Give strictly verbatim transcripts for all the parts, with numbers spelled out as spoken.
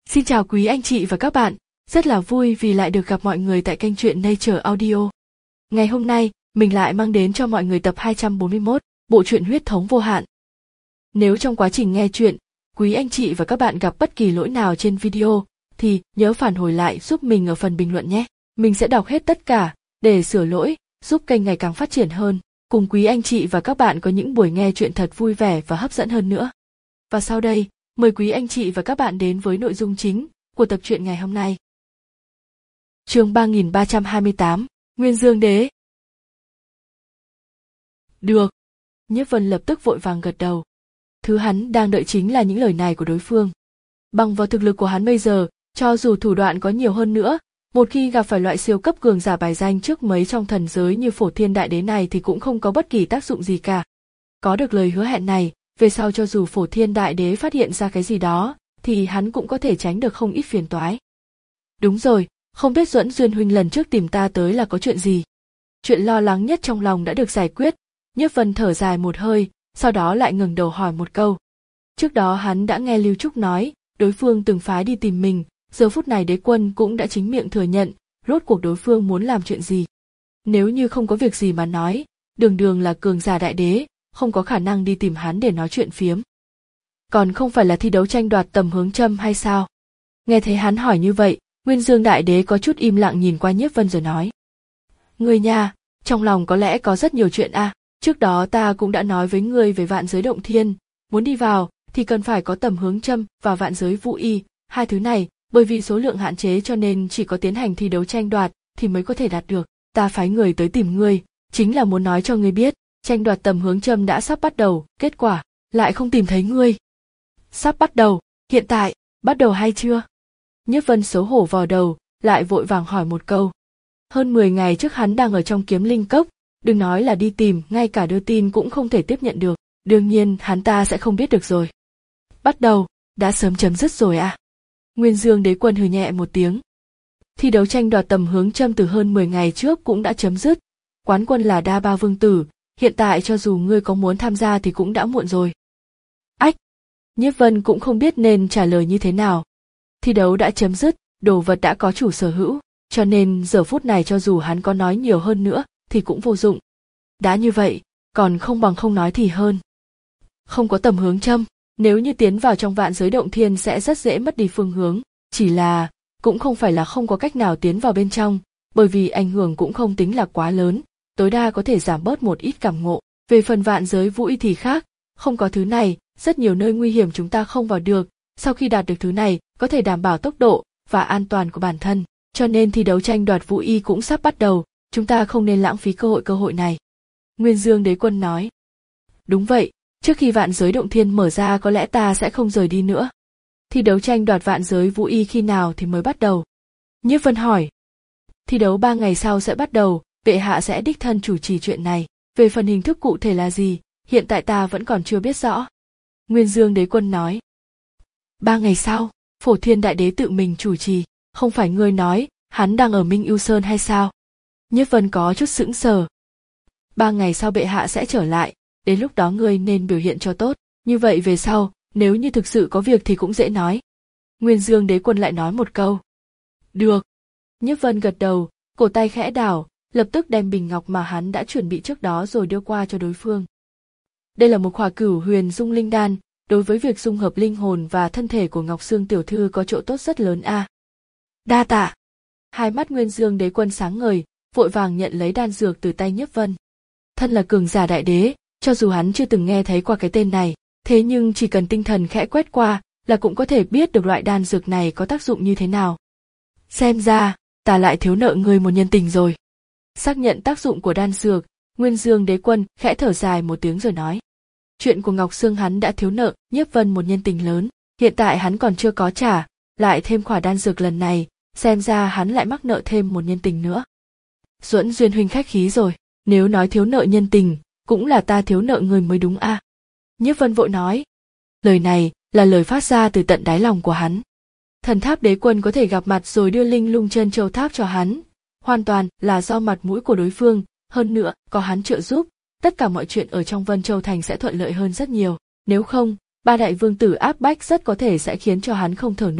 Xin chào quý anh chị và các bạn, rất là vui vì lại được gặp mọi người tại kênh truyện Nature Audio. Ngày hôm nay, mình lại mang đến cho mọi người tập hai trăm bốn mươi mốt, bộ truyện Huyết thống vô hạn. Nếu trong quá trình nghe truyện, quý anh chị và các bạn gặp bất kỳ lỗi nào trên video, thì nhớ phản hồi lại giúp mình ở phần bình luận nhé. Mình sẽ đọc hết tất cả, để sửa lỗi, giúp kênh ngày càng phát triển hơn, cùng quý anh chị và các bạn có những buổi nghe truyện thật vui vẻ và hấp dẫn hơn nữa. Và sau đây, mời quý anh chị và các bạn đến với nội dung chính của tập truyện ngày hôm nay. Chương ba nghìn ba trăm hai mươi tám, Nguyên Dương Đế. Được. Nhiếp Vân lập tức vội vàng gật đầu. Thứ hắn đang đợi chính là những lời này của đối phương. Bằng vào thực lực của hắn bây giờ, cho dù thủ đoạn có nhiều hơn nữa, một khi gặp phải loại siêu cấp cường giả bài danh trước mấy trong thần giới như Phổ Thiên Đại Đế này thì cũng không có bất kỳ tác dụng gì cả. Có được lời hứa hẹn này, về sau cho dù Phổ Thiên Đại Đế phát hiện ra cái gì đó, thì hắn cũng có thể tránh được không ít phiền toái. Đúng rồi, không biết Duẫn Duyên huynh lần trước tìm ta tới là có chuyện gì? Chuyện lo lắng nhất trong lòng đã được giải quyết, Nhiếp Vân thở dài một hơi, sau đó lại ngẩng đầu hỏi một câu. Trước đó hắn đã nghe Lưu Trúc nói, đối phương từng phái đi tìm mình, giờ phút này đế quân cũng đã chính miệng thừa nhận, rốt cuộc đối phương muốn làm chuyện gì. Nếu như không có việc gì mà nói, đường đường là cường giả đại đế, không có khả năng đi tìm hắn để nói chuyện phiếm. Còn không phải là thi đấu tranh đoạt tầm hướng châm hay sao? Nghe thấy hắn hỏi như vậy, Nguyên Dương Đại Đế có chút im lặng nhìn qua Nhiếp Vân rồi nói. Ngươi nha, trong lòng có lẽ có rất nhiều chuyện à, trước đó ta cũng đã nói với ngươi về vạn giới động thiên, muốn đi vào thì cần phải có tầm hướng châm và vạn giới vũ y, hai thứ này, bởi vì số lượng hạn chế cho nên chỉ có tiến hành thi đấu tranh đoạt thì mới có thể đạt được. Ta phái người tới tìm ngươi, chính là muốn nói cho ngươi biết, tranh đoạt tầm hướng châm đã sắp bắt đầu, kết quả lại không tìm thấy ngươi. Sắp bắt đầu, hiện tại, bắt đầu hay chưa? Nhiếp Vân xấu hổ vò đầu, lại vội vàng hỏi một câu. Hơn mười ngày trước hắn đang ở trong Kiếm Linh Cốc, đừng nói là đi tìm, ngay cả đưa tin cũng không thể tiếp nhận được, đương nhiên hắn ta sẽ không biết được rồi. Bắt đầu, đã sớm chấm dứt rồi à? Nguyên Dương Đế quân hừ nhẹ một tiếng. Thi đấu tranh đoạt tầm hướng châm từ hơn mười ngày trước cũng đã chấm dứt, quán quân là Đa Ba Vương Tử, hiện tại cho dù ngươi có muốn tham gia thì cũng đã muộn rồi. Ách! Nhiếp Vân cũng không biết nên trả lời như thế nào. Thi đấu đã chấm dứt, đồ vật đã có chủ sở hữu, cho nên giờ phút này cho dù hắn có nói nhiều hơn nữa thì cũng vô dụng. Đã như vậy, còn không bằng không nói thì hơn. Không có tầm hướng châm, nếu như tiến vào trong vạn giới động thiên sẽ rất dễ mất đi phương hướng, chỉ là cũng không phải là không có cách nào tiến vào bên trong, bởi vì ảnh hưởng cũng không tính là quá lớn, tối đa có thể giảm bớt một ít cảm ngộ. Về phần vạn giới vũ y thì khác, không có thứ này, rất nhiều nơi nguy hiểm chúng ta không vào được, sau khi đạt được thứ này, có thể đảm bảo tốc độ và an toàn của bản thân, cho nên thi đấu tranh đoạt vũ y cũng sắp bắt đầu, chúng ta không nên lãng phí cơ hội cơ hội này. Nguyên Dương Đế quân nói. Đúng vậy, trước khi vạn giới động thiên mở ra có lẽ ta sẽ không rời đi nữa. Thi đấu tranh đoạt vạn giới vũ y khi nào thì mới bắt đầu? Nhiếp Vân hỏi. Thi đấu ba ngày sau sẽ bắt đầu, bệ hạ sẽ đích thân chủ trì chuyện này, về phần hình thức cụ thể là gì, hiện tại ta vẫn còn chưa biết rõ. Nguyên Dương Đế quân nói. Ba ngày sau, Phổ Thiên Đại Đế tự mình chủ trì, không phải ngươi nói, hắn đang ở Minh Ưu Sơn hay sao? Nhiếp Vân có chút sững sờ. Ba ngày sau bệ hạ sẽ trở lại, đến lúc đó ngươi nên biểu hiện cho tốt, như vậy về sau, nếu như thực sự có việc thì cũng dễ nói. Nguyên Dương Đế quân lại nói một câu. Được. Nhiếp Vân gật đầu, cổ tay khẽ đảo, lập tức đem bình ngọc mà hắn đã chuẩn bị trước đó rồi đưa qua cho đối phương. Đây là một khỏa Cửu Huyền Dung Linh Đan, đối với việc dung hợp linh hồn và thân thể của Ngọc Sương tiểu thư có chỗ tốt rất lớn a. À. Đa tạ. Hai mắt Nguyên Dương Đế quân sáng ngời, vội vàng nhận lấy đan dược từ tay Nhiếp Vân. Thân là cường giả đại đế, cho dù hắn chưa từng nghe thấy qua cái tên này, thế nhưng chỉ cần tinh thần khẽ quét qua là cũng có thể biết được loại đan dược này có tác dụng như thế nào. Xem ra, ta lại thiếu nợ ngươi một nhân tình rồi. Xác nhận tác dụng của đan dược, Nguyên Dương Đế quân khẽ thở dài một tiếng rồi nói. Chuyện của Ngọc Sương hắn đã thiếu nợ Nhiếp Vân một nhân tình lớn, hiện tại hắn còn chưa có trả, lại thêm khỏa đan dược lần này, xem ra hắn lại mắc nợ thêm một nhân tình nữa. Duẫn Duyên huynh khách khí rồi, nếu nói thiếu nợ nhân tình, cũng là ta thiếu nợ người mới đúng a. À. Nhiếp Vân vội nói. Lời này là lời phát ra từ tận đáy lòng của hắn. Thần Tháp Đế quân có thể gặp mặt rồi đưa Linh Lung Chân Châu Tháp cho hắn, hoàn toàn là do mặt mũi của đối phương, hơn nữa, có hắn trợ giúp, tất cả mọi chuyện ở trong Vân Châu Thành sẽ thuận lợi hơn rất nhiều, nếu không, ba đại vương tử áp bách rất có thể sẽ khiến cho hắn không thở nổi,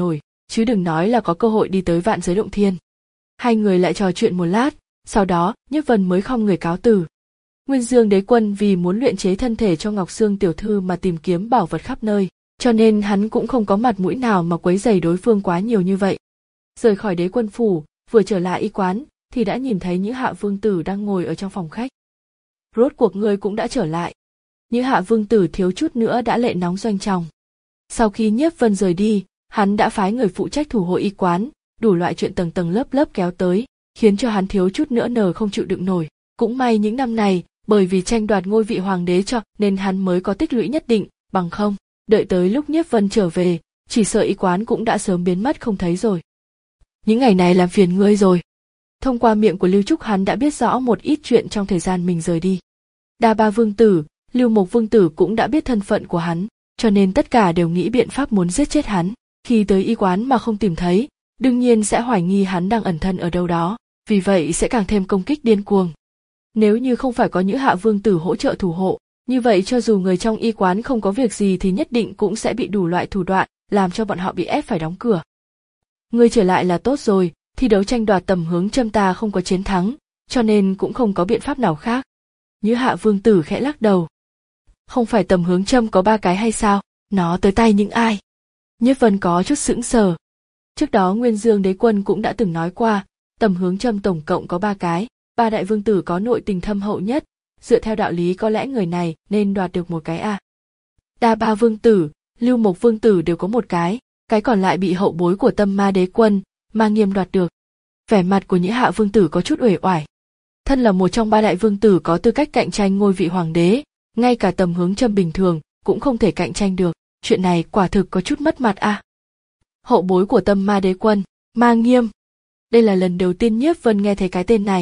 chứ đừng nói là có cơ hội đi tới vạn giới động thiên. Hai người lại trò chuyện một lát, sau đó Nhiếp Vân mới khom người cáo từ. Nguyên Dương Đế Quân vì muốn luyện chế thân thể cho Ngọc Sương tiểu thư mà tìm kiếm bảo vật khắp nơi, cho nên hắn cũng không có mặt mũi nào mà quấy rầy đối phương quá nhiều như vậy. Rời khỏi Đế Quân phủ, vừa trở lại y quán thì đã nhìn thấy Nhữ Hạ Vương tử đang ngồi ở trong phòng khách. Rốt cuộc ngươi cũng đã trở lại. Nhữ Hạ Vương tử thiếu chút nữa đã lệ nóng doanh trọng. Sau khi Nhiếp Vân rời đi, hắn đã phái người phụ trách thủ hộ y quán, đủ loại chuyện tầng tầng lớp lớp kéo tới, khiến cho hắn thiếu chút nữa nở không chịu đựng nổi. Cũng may những năm này, bởi vì tranh đoạt ngôi vị hoàng đế cho nên hắn mới có tích lũy nhất định, bằng không, đợi tới lúc Nhiếp Vân trở về, chỉ sợ y quán cũng đã sớm biến mất không thấy rồi. Những ngày này làm phiền ngươi rồi. Thông qua miệng của Lưu Trúc hắn đã biết rõ một ít chuyện trong thời gian mình rời đi. Đa Ba Vương tử, Lưu Mộc Vương tử cũng đã biết thân phận của hắn, cho nên tất cả đều nghĩ biện pháp muốn giết chết hắn. Khi tới y quán mà không tìm thấy, đương nhiên sẽ hoài nghi hắn đang ẩn thân ở đâu đó, vì vậy sẽ càng thêm công kích điên cuồng. Nếu như không phải có Nhữ Hạ Vương tử hỗ trợ thủ hộ, như vậy cho dù người trong y quán không có việc gì thì nhất định cũng sẽ bị đủ loại thủ đoạn, làm cho bọn họ bị ép phải đóng cửa. Ngươi trở lại là tốt rồi, thi đấu tranh đoạt tầm hướng châm ta không có chiến thắng, cho nên cũng không có biện pháp nào khác. Nhữ Hạ Vương tử khẽ lắc đầu. Không phải tầm hướng châm có ba cái hay sao, nó tới tay những ai? Nhiếp Vân có chút sững sờ. Trước đó Nguyên Dương Đế Quân cũng đã từng nói qua, tầm hướng châm tổng cộng có ba cái, ba đại vương tử có nội tình thâm hậu nhất, dựa theo đạo lý có lẽ người này nên đoạt được một cái à. Đa Ba Vương tử, Lưu Mộc Vương tử đều có một cái, cái còn lại bị hậu bối của Tâm Ma Đế Quân, Ma Nghiêm đoạt được. Vẻ mặt của Nhữ Hạ Vương tử có chút uể oải. Thân là một trong ba đại vương tử có tư cách cạnh tranh ngôi vị hoàng đế, ngay cả tầm hướng châm bình thường cũng không thể cạnh tranh được, chuyện này quả thực có chút mất mặt à. Hậu bối của Tâm Ma Đế Quân, Ma Nghiêm. Đây là lần đầu tiên Nhiếp Vân nghe thấy cái tên này.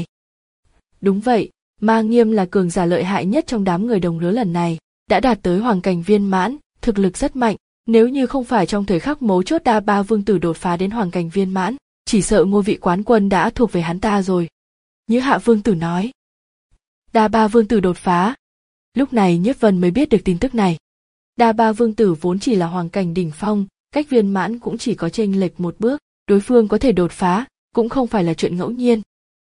Đúng vậy, Ma Nghiêm là cường giả lợi hại nhất trong đám người đồng lứa lần này, đã đạt tới hoàng cảnh viên mãn, thực lực rất mạnh, nếu như không phải trong thời khắc mấu chốt Đa Ba Vương tử đột phá đến hoàng cảnh viên mãn, chỉ sợ ngôi vị quán quân đã thuộc về hắn ta rồi. Nhữ Hạ Vương tử nói. Đa Ba Vương tử đột phá. Lúc này Nhiếp Vân mới biết được tin tức này. Đa Ba Vương tử vốn chỉ là hoàng cảnh đỉnh phong, cách viên mãn cũng chỉ có chênh lệch một bước, đối phương có thể đột phá, cũng không phải là chuyện ngẫu nhiên.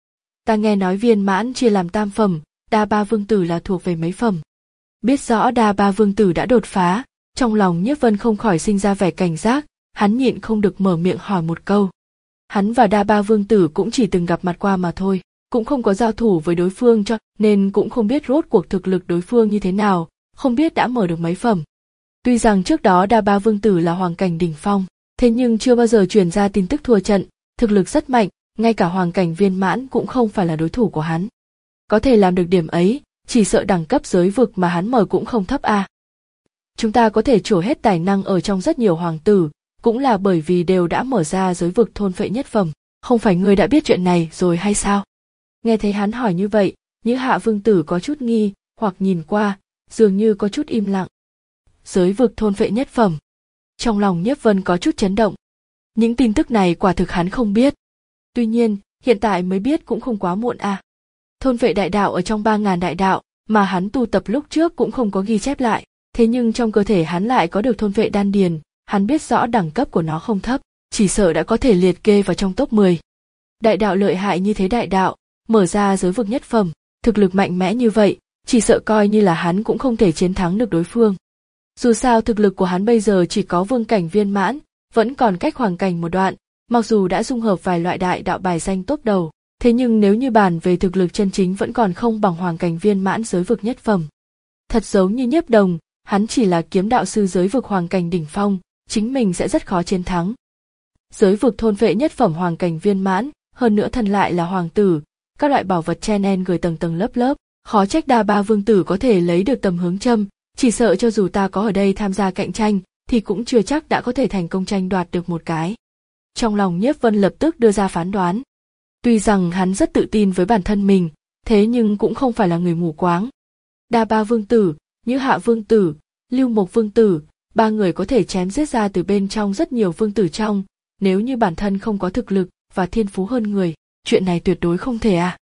Ta nghe nói viên mãn chia làm tam phẩm, Đa Ba Vương tử là thuộc về mấy phẩm. Biết rõ Đa Ba Vương tử đã đột phá, trong lòng Nhiếp Vân không khỏi sinh ra vẻ cảnh giác, hắn nhịn không được mở miệng hỏi một câu. Hắn và Đa Ba Vương tử cũng chỉ từng gặp mặt qua mà thôi, cũng không có giao thủ với đối phương cho nên cũng không biết rốt cuộc thực lực đối phương như thế nào, không biết đã mở được mấy phẩm. Tuy rằng trước đó Đa Ba Vương tử là hoàng cảnh đỉnh phong, thế nhưng chưa bao giờ truyền ra tin tức thua trận, thực lực rất mạnh, ngay cả hoàng cảnh viên mãn cũng không phải là đối thủ của hắn. Có thể làm được điểm ấy, chỉ sợ đẳng cấp giới vực mà hắn mở cũng không thấp a. À. Chúng ta có thể trổ hết tài năng ở trong rất nhiều hoàng tử, cũng là bởi vì đều đã mở ra giới vực thôn phệ nhất phẩm, không phải ngươi đã biết chuyện này rồi hay sao? Nghe thấy hắn hỏi như vậy, Nhữ Hạ Vương tử có chút nghi, hoặc nhìn qua, dường như có chút im lặng. Giới vực thôn phệ nhất phẩm. Trong lòng Nhiếp Vân có chút chấn động. Những tin tức này quả thực hắn không biết. Tuy nhiên, hiện tại mới biết cũng không quá muộn à. Thôn phệ đại đạo ở trong ba ngàn đại đạo, mà hắn tu tập lúc trước cũng không có ghi chép lại. Thế nhưng trong cơ thể hắn lại có được thôn phệ đan điền, hắn biết rõ đẳng cấp của nó không thấp, chỉ sợ đã có thể liệt kê vào trong top mười. Đại đạo lợi hại như thế đại đạo, mở ra giới vực nhất phẩm, thực lực mạnh mẽ như vậy, chỉ sợ coi như là hắn cũng không thể chiến thắng được đối phương. Dù sao thực lực của hắn bây giờ chỉ có vương cảnh viên mãn, vẫn còn cách hoàng cảnh một đoạn, mặc dù đã dung hợp vài loại đại đạo bài danh top đầu, thế nhưng nếu như bàn về thực lực chân chính vẫn còn không bằng hoàng cảnh viên mãn giới vực nhất phẩm. Thật giống như Nhiếp Đồng, hắn chỉ là kiếm đạo sư giới vực hoàng cảnh đỉnh phong, chính mình sẽ rất khó chiến thắng. Giới vực thôn phệ nhất phẩm hoàng cảnh viên mãn, hơn nữa thân lại là hoàng tử, các loại bảo vật chen en gửi tầng tầng lớp lớp, khó trách Đa Ba Vương tử có thể lấy được tầm hướng châm, chỉ sợ cho dù ta có ở đây tham gia cạnh tranh, thì cũng chưa chắc đã có thể thành công tranh đoạt được một cái. Trong lòng Nhiếp Vân lập tức đưa ra phán đoán. Tuy rằng hắn rất tự tin với bản thân mình, thế nhưng cũng không phải là người mù quáng. Đa Ba Vương tử, Nhữ Hạ Vương tử, Lưu Mộc Vương tử, ba người có thể chém giết ra từ bên trong rất nhiều vương tử trong, nếu như bản thân không có thực lực và thiên phú hơn người, chuyện này tuyệt đối không thể à.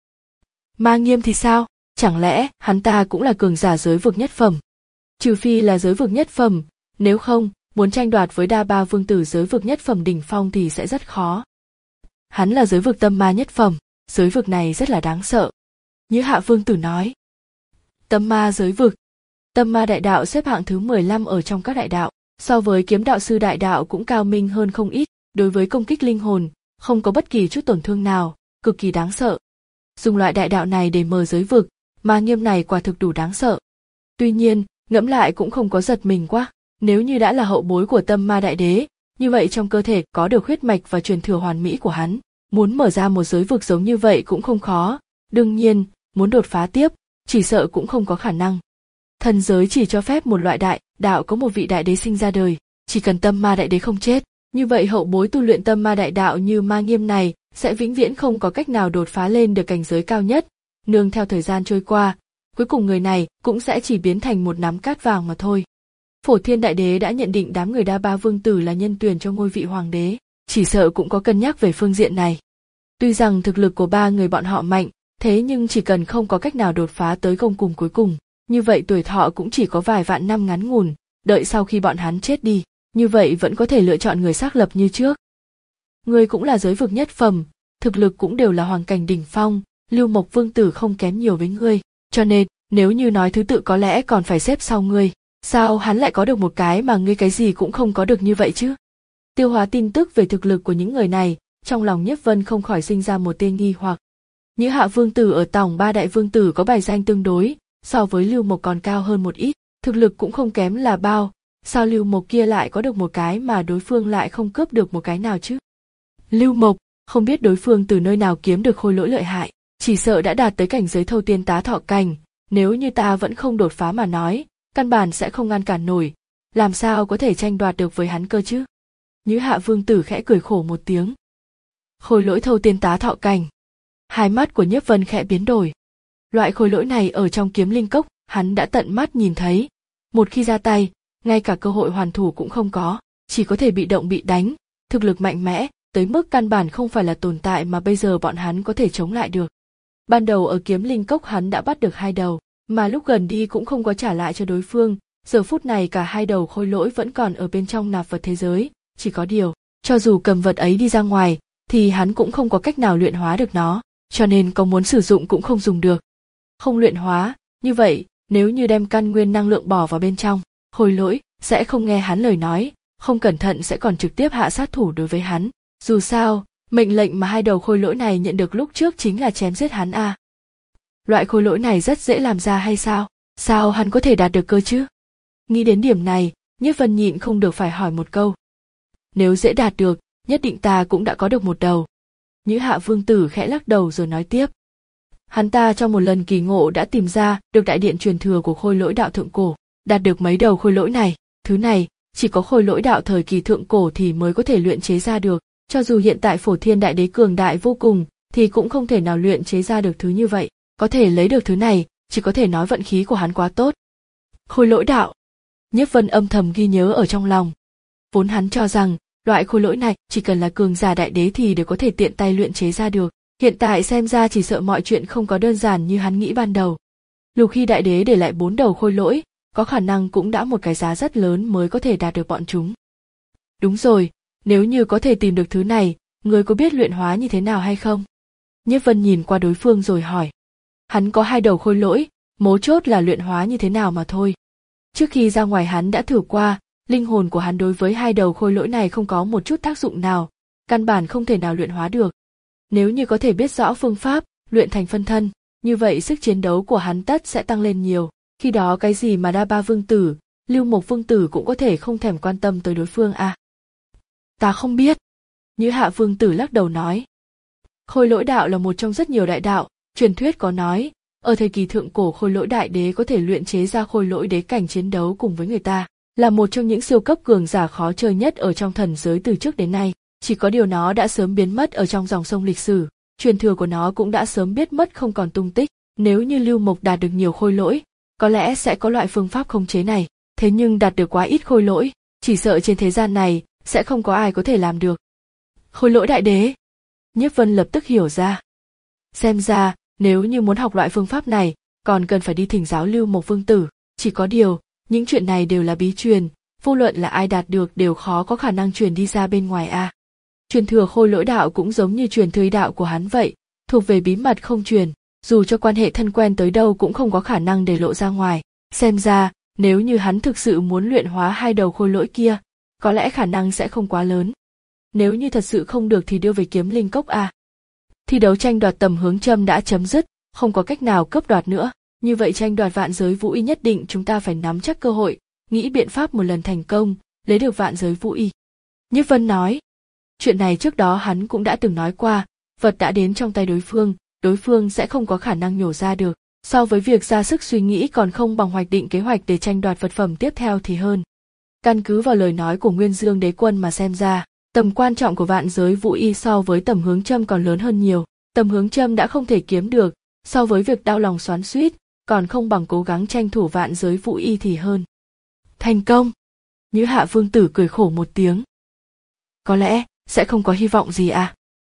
Ma Nghiêm thì sao? Chẳng lẽ hắn ta cũng là cường giả giới vực nhất phẩm? Trừ phi là giới vực nhất phẩm, nếu không, muốn tranh đoạt với đa ba vương tử giới vực nhất phẩm đỉnh phong thì sẽ rất khó. Hắn là giới vực tâm ma nhất phẩm, giới vực này rất là đáng sợ. Như Hạ vương tử nói. Tâm ma giới vực. Tâm ma đại đạo xếp hạng thứ mười lăm ở trong các đại đạo, so với kiếm đạo sư đại đạo cũng cao minh hơn không ít, đối với công kích linh hồn, không có bất kỳ chút tổn thương nào, cực kỳ đáng sợ. Dùng loại đại đạo này để mở giới vực, ma nghiêm này quả thực đủ đáng sợ. Tuy nhiên, ngẫm lại cũng không có giật mình quá, nếu như đã là hậu bối của tâm ma đại đế, như vậy trong cơ thể có được huyết mạch và truyền thừa hoàn mỹ của hắn, muốn mở ra một giới vực giống như vậy cũng không khó, đương nhiên, muốn đột phá tiếp, chỉ sợ cũng không có khả năng. Thần giới chỉ cho phép một loại đại đạo có một vị đại đế sinh ra đời, chỉ cần tâm ma đại đế không chết, như vậy hậu bối tu luyện tâm ma đại đạo như ma nghiêm này sẽ vĩnh viễn không có cách nào đột phá lên được cảnh giới cao nhất. Nương theo thời gian trôi qua, cuối cùng người này cũng sẽ chỉ biến thành một nắm cát vàng mà thôi. Phổ Thiên Đại Đế đã nhận định đám người đa ba vương tử là nhân tuyển cho ngôi vị hoàng đế, chỉ sợ cũng có cân nhắc về phương diện này. Tuy rằng thực lực của ba người bọn họ mạnh, thế nhưng chỉ cần không có cách nào đột phá tới gông cùng cuối cùng, như vậy tuổi thọ cũng chỉ có vài vạn năm ngắn ngủn, đợi sau khi bọn hắn chết đi, như vậy vẫn có thể lựa chọn người xác lập như trước. Người cũng là giới vực nhất phẩm, thực lực cũng đều là hoàng cảnh đỉnh phong, Lưu Mộc vương tử không kém nhiều với ngươi, cho nên nếu như nói thứ tự có lẽ còn phải xếp sau ngươi. Sao hắn lại có được một cái mà ngươi cái gì cũng không có được như vậy chứ? Tiêu hóa tin tức về thực lực của những người này, trong lòng Nhiếp Vân không khỏi sinh ra một tia nghi hoặc. Nhữ Hạ vương tử ở tổng ba đại vương tử có bài danh tương đối, so với Lưu Mộc còn cao hơn một ít, thực lực cũng không kém là bao, sao Lưu Mộc kia lại có được một cái mà đối phương lại không cướp được một cái nào chứ? Lưu Mộc, không biết đối phương từ nơi nào kiếm được khôi lỗi lợi hại, chỉ sợ đã đạt tới cảnh giới thâu tiên tá thọ cảnh, nếu như ta vẫn không đột phá mà nói, căn bản sẽ không ngăn cản nổi, làm sao có thể tranh đoạt được với hắn cơ chứ? Nhữ Hạ vương tử khẽ cười khổ một tiếng. Khôi lỗi thâu tiên tá thọ cảnh. Hai mắt của Nhiếp Vân khẽ biến đổi. Loại khôi lỗi này ở trong kiếm linh cốc, hắn đã tận mắt nhìn thấy. Một khi ra tay, ngay cả cơ hội hoàn thủ cũng không có, chỉ có thể bị động bị đánh, thực lực mạnh mẽ, tới mức căn bản không phải là tồn tại mà bây giờ bọn hắn có thể chống lại được. Ban đầu ở kiếm linh cốc hắn đã bắt được hai đầu, mà lúc gần đi cũng không có trả lại cho đối phương, giờ phút này cả hai đầu khôi lỗi vẫn còn ở bên trong nạp vật thế giới, chỉ có điều, cho dù cầm vật ấy đi ra ngoài, thì hắn cũng không có cách nào luyện hóa được nó, cho nên có muốn sử dụng cũng không dùng được. Không luyện hóa, như vậy, nếu như đem căn nguyên năng lượng bỏ vào bên trong, khôi lỗi sẽ không nghe hắn lời nói, không cẩn thận sẽ còn trực tiếp hạ sát thủ đối với hắn. Dù sao, mệnh lệnh mà hai đầu khôi lỗi này nhận được lúc trước chính là chém giết hắn à. Loại khôi lỗi này rất dễ làm ra hay sao? Sao hắn có thể đạt được cơ chứ? Nghĩ đến điểm này, Nhiếp Vân nhịn không được phải hỏi một câu. Nếu dễ đạt được, nhất định ta cũng đã có được một đầu. Nhữ Hạ vương tử khẽ lắc đầu rồi nói tiếp. Hắn ta trong một lần kỳ ngộ đã tìm ra được đại điện truyền thừa của khôi lỗi đạo thượng cổ, đạt được mấy đầu khôi lỗi này, thứ này, chỉ có khôi lỗi đạo thời kỳ thượng cổ thì mới có thể luyện chế ra được, cho dù hiện tại Phổ Thiên Đại Đế cường đại vô cùng, thì cũng không thể nào luyện chế ra được thứ như vậy. Có thể lấy được thứ này, chỉ có thể nói vận khí của hắn quá tốt. Khôi lỗi đạo. Nhiếp Vân âm thầm ghi nhớ ở trong lòng. Vốn hắn cho rằng, loại khôi lỗi này chỉ cần là cường giả đại đế thì đều có thể tiện tay luyện chế ra được. Hiện tại xem ra chỉ sợ mọi chuyện không có đơn giản như hắn nghĩ ban đầu. Lục Hy đại đế để lại bốn đầu khôi lỗi, có khả năng cũng đã một cái giá rất lớn mới có thể đạt được bọn chúng. Đúng rồi, nếu như có thể tìm được thứ này, người có biết luyện hóa như thế nào hay không? Nhiếp Vân nhìn qua đối phương rồi hỏi. Hắn có hai đầu khôi lỗi, mấu chốt là luyện hóa như thế nào mà thôi. Trước khi ra ngoài hắn đã thử qua, linh hồn của hắn đối với hai đầu khôi lỗi này không có một chút tác dụng nào, căn bản không thể nào luyện hóa được. Nếu như có thể biết rõ phương pháp, luyện thành phân thân, như vậy sức chiến đấu của hắn tất sẽ tăng lên nhiều, khi đó cái gì mà đa ba vương tử, Lưu Mộc vương tử cũng có thể không thèm quan tâm tới đối phương à. Ta không biết. Nhữ Hạ vương tử lắc đầu nói. Khôi lỗi đạo là một trong rất nhiều đại đạo, truyền thuyết có nói, ở thời kỳ thượng cổ khôi lỗi đại đế có thể luyện chế ra khôi lỗi đế cảnh chiến đấu cùng với người ta, là một trong những siêu cấp cường giả khó chơi nhất ở trong thần giới từ trước đến nay, chỉ có điều nó đã sớm biến mất ở trong dòng sông lịch sử, truyền thừa của nó cũng đã sớm biết mất không còn tung tích, nếu như Lưu Mộc đạt được nhiều khôi lỗi, có lẽ sẽ có loại phương pháp khống chế này, thế nhưng đạt được quá ít khôi lỗi, chỉ sợ trên thế gian này sẽ không có ai có thể làm được. Khôi lỗi đại đế. Nhiếp Vân lập tức hiểu ra. Xem ra, nếu như muốn học loại phương pháp này, còn cần phải đi thỉnh giáo Lưu Mộc vương tử, chỉ có điều, những chuyện này đều là bí truyền, vô luận là ai đạt được đều khó có khả năng truyền đi ra bên ngoài a. À. Truyền thừa Khôi Lỗi đạo cũng giống như truyền thừa đạo của hắn vậy, thuộc về bí mật không truyền, dù cho quan hệ thân quen tới đâu cũng không có khả năng để lộ ra ngoài. Xem ra, nếu như hắn thực sự muốn luyện hóa hai đầu khôi lỗi kia, có lẽ khả năng sẽ không quá lớn. Nếu như thật sự không được thì đưa về Kiếm Linh Cốc a. À. Thi đấu tranh đoạt tầm hướng châm đã chấm dứt, không có cách nào cướp đoạt nữa. Như vậy tranh đoạt vạn giới vũ y nhất định chúng ta phải nắm chắc cơ hội, nghĩ biện pháp một lần thành công, lấy được vạn giới vũ y. Nhiếp Vân nói, chuyện này trước đó hắn cũng đã từng nói qua, vật đã đến trong tay đối phương, đối phương sẽ không có khả năng nhổ ra được. So với việc ra sức suy nghĩ còn không bằng hoạch định kế hoạch để tranh đoạt vật phẩm tiếp theo thì hơn. Căn cứ vào lời nói của Nguyên Dương Đế Quân mà xem ra, tầm quan trọng của vạn giới vũ y so với tầm hướng châm còn lớn hơn nhiều. Tầm hướng châm đã không thể kiếm được, so với việc đau lòng xoắn xuýt, còn không bằng cố gắng tranh thủ vạn giới vũ y thì hơn. Thành công! Nhữ Hạ Vương Tử cười khổ một tiếng. Có lẽ, sẽ không có hy vọng gì à?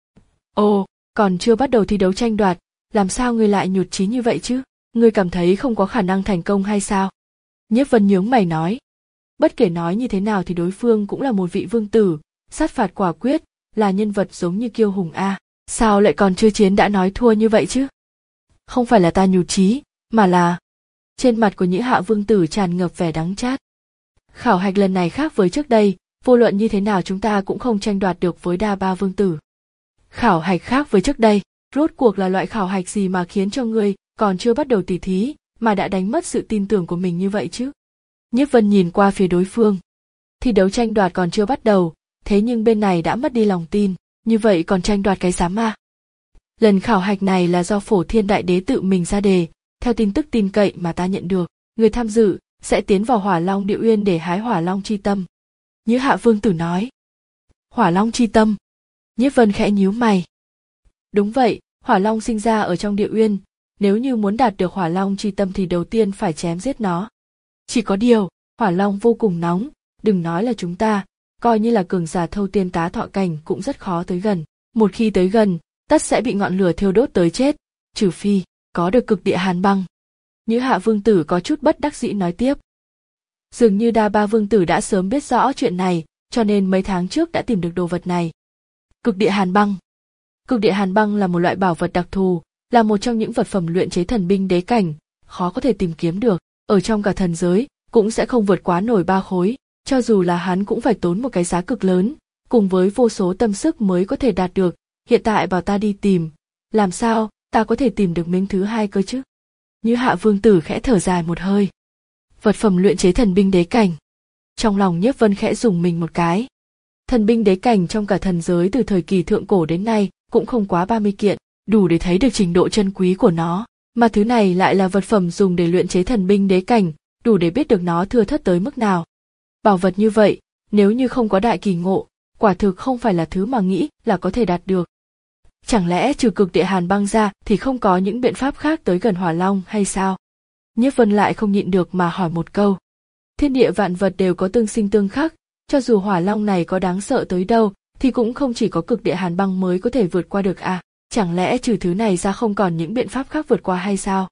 Ồ, còn chưa bắt đầu thi đấu tranh đoạt, làm sao ngươi lại nhụt chí như vậy chứ? Ngươi cảm thấy không có khả năng thành công hay sao? Nhiếp Vân nhướng mày nói. Bất kể nói như thế nào thì đối phương cũng là một vị vương tử, sát phạt quả quyết, là nhân vật giống như Kiêu Hùng a. Sao lại còn chưa chiến đã nói thua như vậy chứ? Không phải là ta nhụt chí, mà là... Trên mặt của Nhĩ Hạ Vương Tử tràn ngập vẻ đắng chát. Khảo hạch lần này khác với trước đây, vô luận như thế nào chúng ta cũng không tranh đoạt được với Đa Ba Vương Tử. Khảo hạch khác với trước đây, rốt cuộc là loại khảo hạch gì mà khiến cho ngươi còn chưa bắt đầu tỉ thí mà đã đánh mất sự tin tưởng của mình như vậy chứ? Nhiếp Vân nhìn qua phía đối phương. Thi đấu tranh đoạt còn chưa bắt đầu, thế nhưng bên này đã mất đi lòng tin, như vậy còn tranh đoạt cái dám à? Lần khảo hạch này là do Phổ Thiên Đại Đế tự mình ra đề, theo tin tức tin cậy mà ta nhận được, người tham dự sẽ tiến vào Hỏa Long Địa Uyên để hái Hỏa Long chi tâm. Nhữ Hạ Vương Tử nói. Hỏa Long chi tâm? Nhiếp Vân khẽ nhíu mày. Đúng vậy, Hỏa Long sinh ra ở trong Địa Uyên, nếu như muốn đạt được Hỏa Long chi tâm thì đầu tiên phải chém giết nó. Chỉ có điều, Hỏa Long vô cùng nóng, đừng nói là chúng ta, coi như là cường giả thâu tiên tá thọ cảnh cũng rất khó tới gần. Một khi tới gần, tất sẽ bị ngọn lửa thiêu đốt tới chết, trừ phi có được cực địa hàn băng. Nhữ Hạ Vương Tử có chút bất đắc dĩ nói tiếp. Dường như Đa Ba Vương Tử đã sớm biết rõ chuyện này, cho nên mấy tháng trước đã tìm được đồ vật này. Cực địa hàn băng. Cực địa hàn băng là một loại bảo vật đặc thù, là một trong những vật phẩm luyện chế thần binh đế cảnh, khó có thể tìm kiếm được, ở trong cả thần giới, cũng sẽ không vượt quá nổi ba khối, cho dù là hắn cũng phải tốn một cái giá cực lớn, cùng với vô số tâm sức mới có thể đạt được, hiện tại bảo ta đi tìm, làm sao ta có thể tìm được miếng thứ hai cơ chứ? Như Hạ Vương Tử khẽ thở dài một hơi. Vật phẩm luyện chế thần binh đế cảnh. Trong lòng Nhiếp Vân khẽ dùng mình một cái. Thần binh đế cảnh trong cả thần giới từ thời kỳ thượng cổ đến nay cũng không quá ba mươi kiện, đủ để thấy được trình độ chân quý của nó, mà thứ này lại là vật phẩm dùng để luyện chế thần binh đế cảnh, đủ để biết được nó thưa thớt tới mức nào. Bảo vật như vậy, nếu như không có đại kỳ ngộ, quả thực không phải là thứ mà nghĩ là có thể đạt được. Chẳng lẽ trừ cực địa hàn băng ra thì không có những biện pháp khác tới gần Hỏa Long hay sao? Nhiếp Vân lại không nhịn được mà hỏi một câu. Thiên địa vạn vật đều có tương sinh tương khắc, cho dù Hỏa Long này có đáng sợ tới đâu, thì cũng không chỉ có cực địa hàn băng mới có thể vượt qua được à? Chẳng lẽ trừ thứ này ra không còn những biện pháp khác vượt qua hay sao?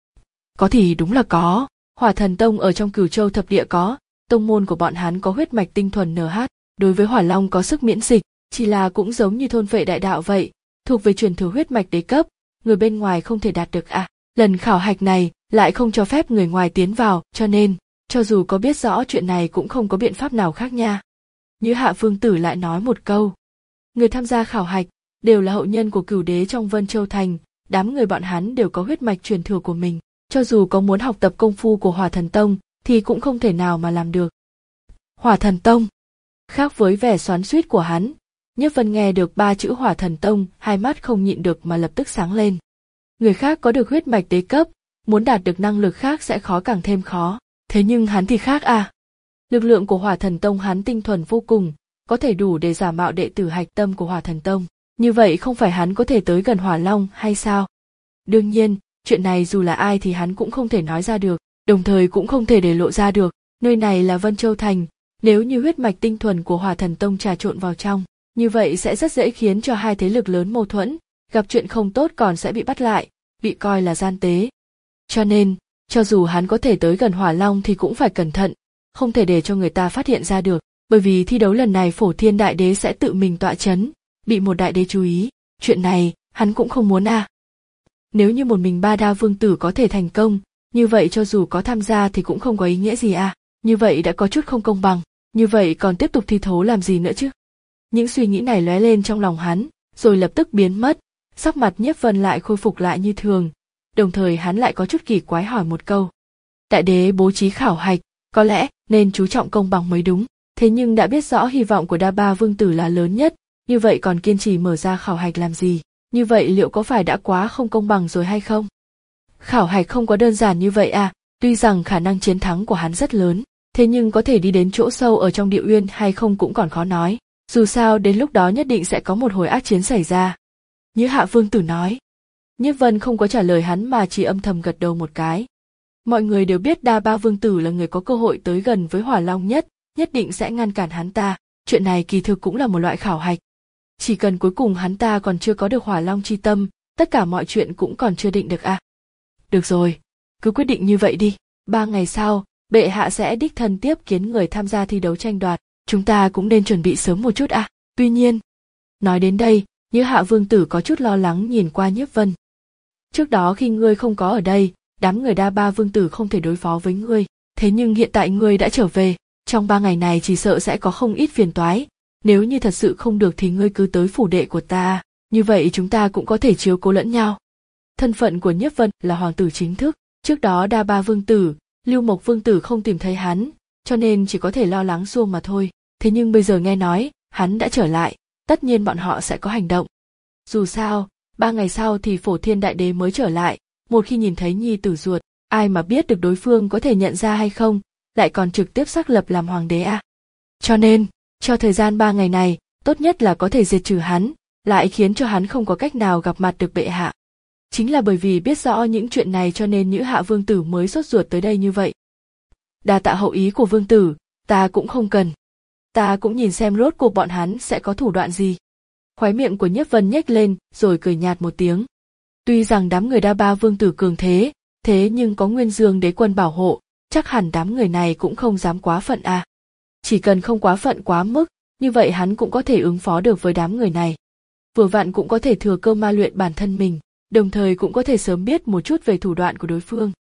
Có thì đúng là có, Hỏa Thần Tông ở trong Cửu Châu thập địa có, tông môn của bọn hắn có huyết mạch tinh thuần en hát, đối với Hỏa Long có sức miễn dịch, chỉ là cũng giống như thôn vệ đại đạo vậy, thuộc về truyền thừa huyết mạch đế cấp, người bên ngoài không thể đạt được à? Lần khảo hạch này lại không cho phép người ngoài tiến vào, cho nên, cho dù có biết rõ chuyện này cũng không có biện pháp nào khác nha. Như Hạ Vương Tử lại nói một câu. Người tham gia khảo hạch đều là hậu nhân của Cửu Đế trong Vân Châu Thành, đám người bọn hắn đều có huyết mạch truyền thừa của mình, cho dù có muốn học tập công phu của Hỏa Thần Tông thì cũng không thể nào mà làm được. Hỏa Thần Tông. Khác với vẻ xoắn xuýt của hắn, Nhiếp Vân nghe được ba chữ Hỏa Thần Tông, hai mắt không nhịn được mà lập tức sáng lên. Người khác có được huyết mạch đế cấp, muốn đạt được năng lực khác sẽ khó càng thêm khó, thế nhưng hắn thì khác à? Lực lượng của Hỏa Thần Tông hắn tinh thuần vô cùng, có thể đủ để giả mạo đệ tử hạch tâm của Hỏa Thần Tông, như vậy không phải hắn có thể tới gần Hỏa Long hay sao? Đương nhiên, chuyện này dù là ai thì hắn cũng không thể nói ra được, đồng thời cũng không thể để lộ ra được, nơi này là Vân Châu Thành, nếu như huyết mạch tinh thuần của Hỏa Thần Tông trà trộn vào trong, như vậy sẽ rất dễ khiến cho hai thế lực lớn mâu thuẫn, gặp chuyện không tốt còn sẽ bị bắt lại, bị coi là gian tế. Cho nên, cho dù hắn có thể tới gần Hỏa Long thì cũng phải cẩn thận, không thể để cho người ta phát hiện ra được, bởi vì thi đấu lần này Phổ Thiên Đại Đế sẽ tự mình tọa chấn, bị một đại đế chú ý, chuyện này hắn cũng không muốn à. Nếu như một mình Ba Đa Vương Tử có thể thành công, như vậy cho dù có tham gia thì cũng không có ý nghĩa gì à, như vậy đã có chút không công bằng, như vậy còn tiếp tục thi thố làm gì nữa chứ. Những suy nghĩ này lóe lên trong lòng hắn, rồi lập tức biến mất, sắc mặt Nhiếp Vân lại khôi phục lại như thường, đồng thời hắn lại có chút kỳ quái hỏi một câu. Đại đế bố trí khảo hạch, có lẽ nên chú trọng công bằng mới đúng, thế nhưng đã biết rõ hy vọng của Đa Ba Vương Tử là lớn nhất, như vậy còn kiên trì mở ra khảo hạch làm gì, như vậy liệu có phải đã quá không công bằng rồi hay không? Khảo hạch không có đơn giản như vậy à, tuy rằng khả năng chiến thắng của hắn rất lớn, thế nhưng có thể đi đến chỗ sâu ở trong Địa Uyên hay không cũng còn khó nói, dù sao đến lúc đó nhất định sẽ có một hồi ác chiến xảy ra. Như Hạ Vương Tử nói. Nhiếp Vân không có trả lời hắn mà chỉ âm thầm gật đầu một cái. Mọi người đều biết Đa Ba Vương Tử là người có cơ hội tới gần với Hỏa Long nhất, nhất định sẽ ngăn cản hắn ta, chuyện này kỳ thực cũng là một loại khảo hạch. Chỉ cần cuối cùng hắn ta còn chưa có được Hỏa Long chi tâm, tất cả mọi chuyện cũng còn chưa định được à. Được rồi, cứ quyết định như vậy đi, ba ngày sau, bệ hạ sẽ đích thân tiếp kiến người tham gia thi đấu tranh đoạt, chúng ta cũng nên chuẩn bị sớm một chút à. Tuy nhiên, nói đến đây, Như Hạ Vương Tử có chút lo lắng nhìn qua Nhiếp Vân. Trước đó khi ngươi không có ở đây, đám người Đa Ba Vương Tử không thể đối phó với ngươi, thế nhưng hiện tại ngươi đã trở về, trong ba ngày này chỉ sợ sẽ có không ít phiền toái, nếu như thật sự không được thì ngươi cứ tới phủ đệ của ta, như vậy chúng ta cũng có thể chiếu cố lẫn nhau. Thân phận của Nhiếp Vân là hoàng tử chính thức, trước đó Đa Ba Vương Tử, Lưu Mộc Vương Tử không tìm thấy hắn, cho nên chỉ có thể lo lắng xuông mà thôi, thế nhưng bây giờ nghe nói, hắn đã trở lại, tất nhiên bọn họ sẽ có hành động. Dù sao, ba ngày sau thì Phổ Thiên Đại Đế mới trở lại, một khi nhìn thấy nhi tử ruột, ai mà biết được đối phương có thể nhận ra hay không, lại còn trực tiếp xác lập làm hoàng đế à. Cho nên, cho thời gian ba ngày này, tốt nhất là có thể diệt trừ hắn, lại khiến cho hắn không có cách nào gặp mặt được bệ hạ. Chính là bởi vì biết rõ những chuyện này cho nên Nhữ Hạ Vương Tử mới sốt ruột tới đây như vậy. Đa tạ hậu ý của Vương Tử, ta cũng không cần. Ta cũng nhìn xem rốt cuộc bọn hắn sẽ có thủ đoạn gì. Khóe miệng của Nhiếp Vân nhếch lên rồi cười nhạt một tiếng. Tuy rằng đám người Đa Ba Vương Tử cường thế, thế nhưng có Nguyên Dương Đế Quân bảo hộ, chắc hẳn đám người này cũng không dám quá phận à. Chỉ cần không quá phận quá mức, như vậy hắn cũng có thể ứng phó được với đám người này. Vừa vặn cũng có thể thừa cơ ma luyện bản thân mình, đồng thời cũng có thể sớm biết một chút về thủ đoạn của đối phương.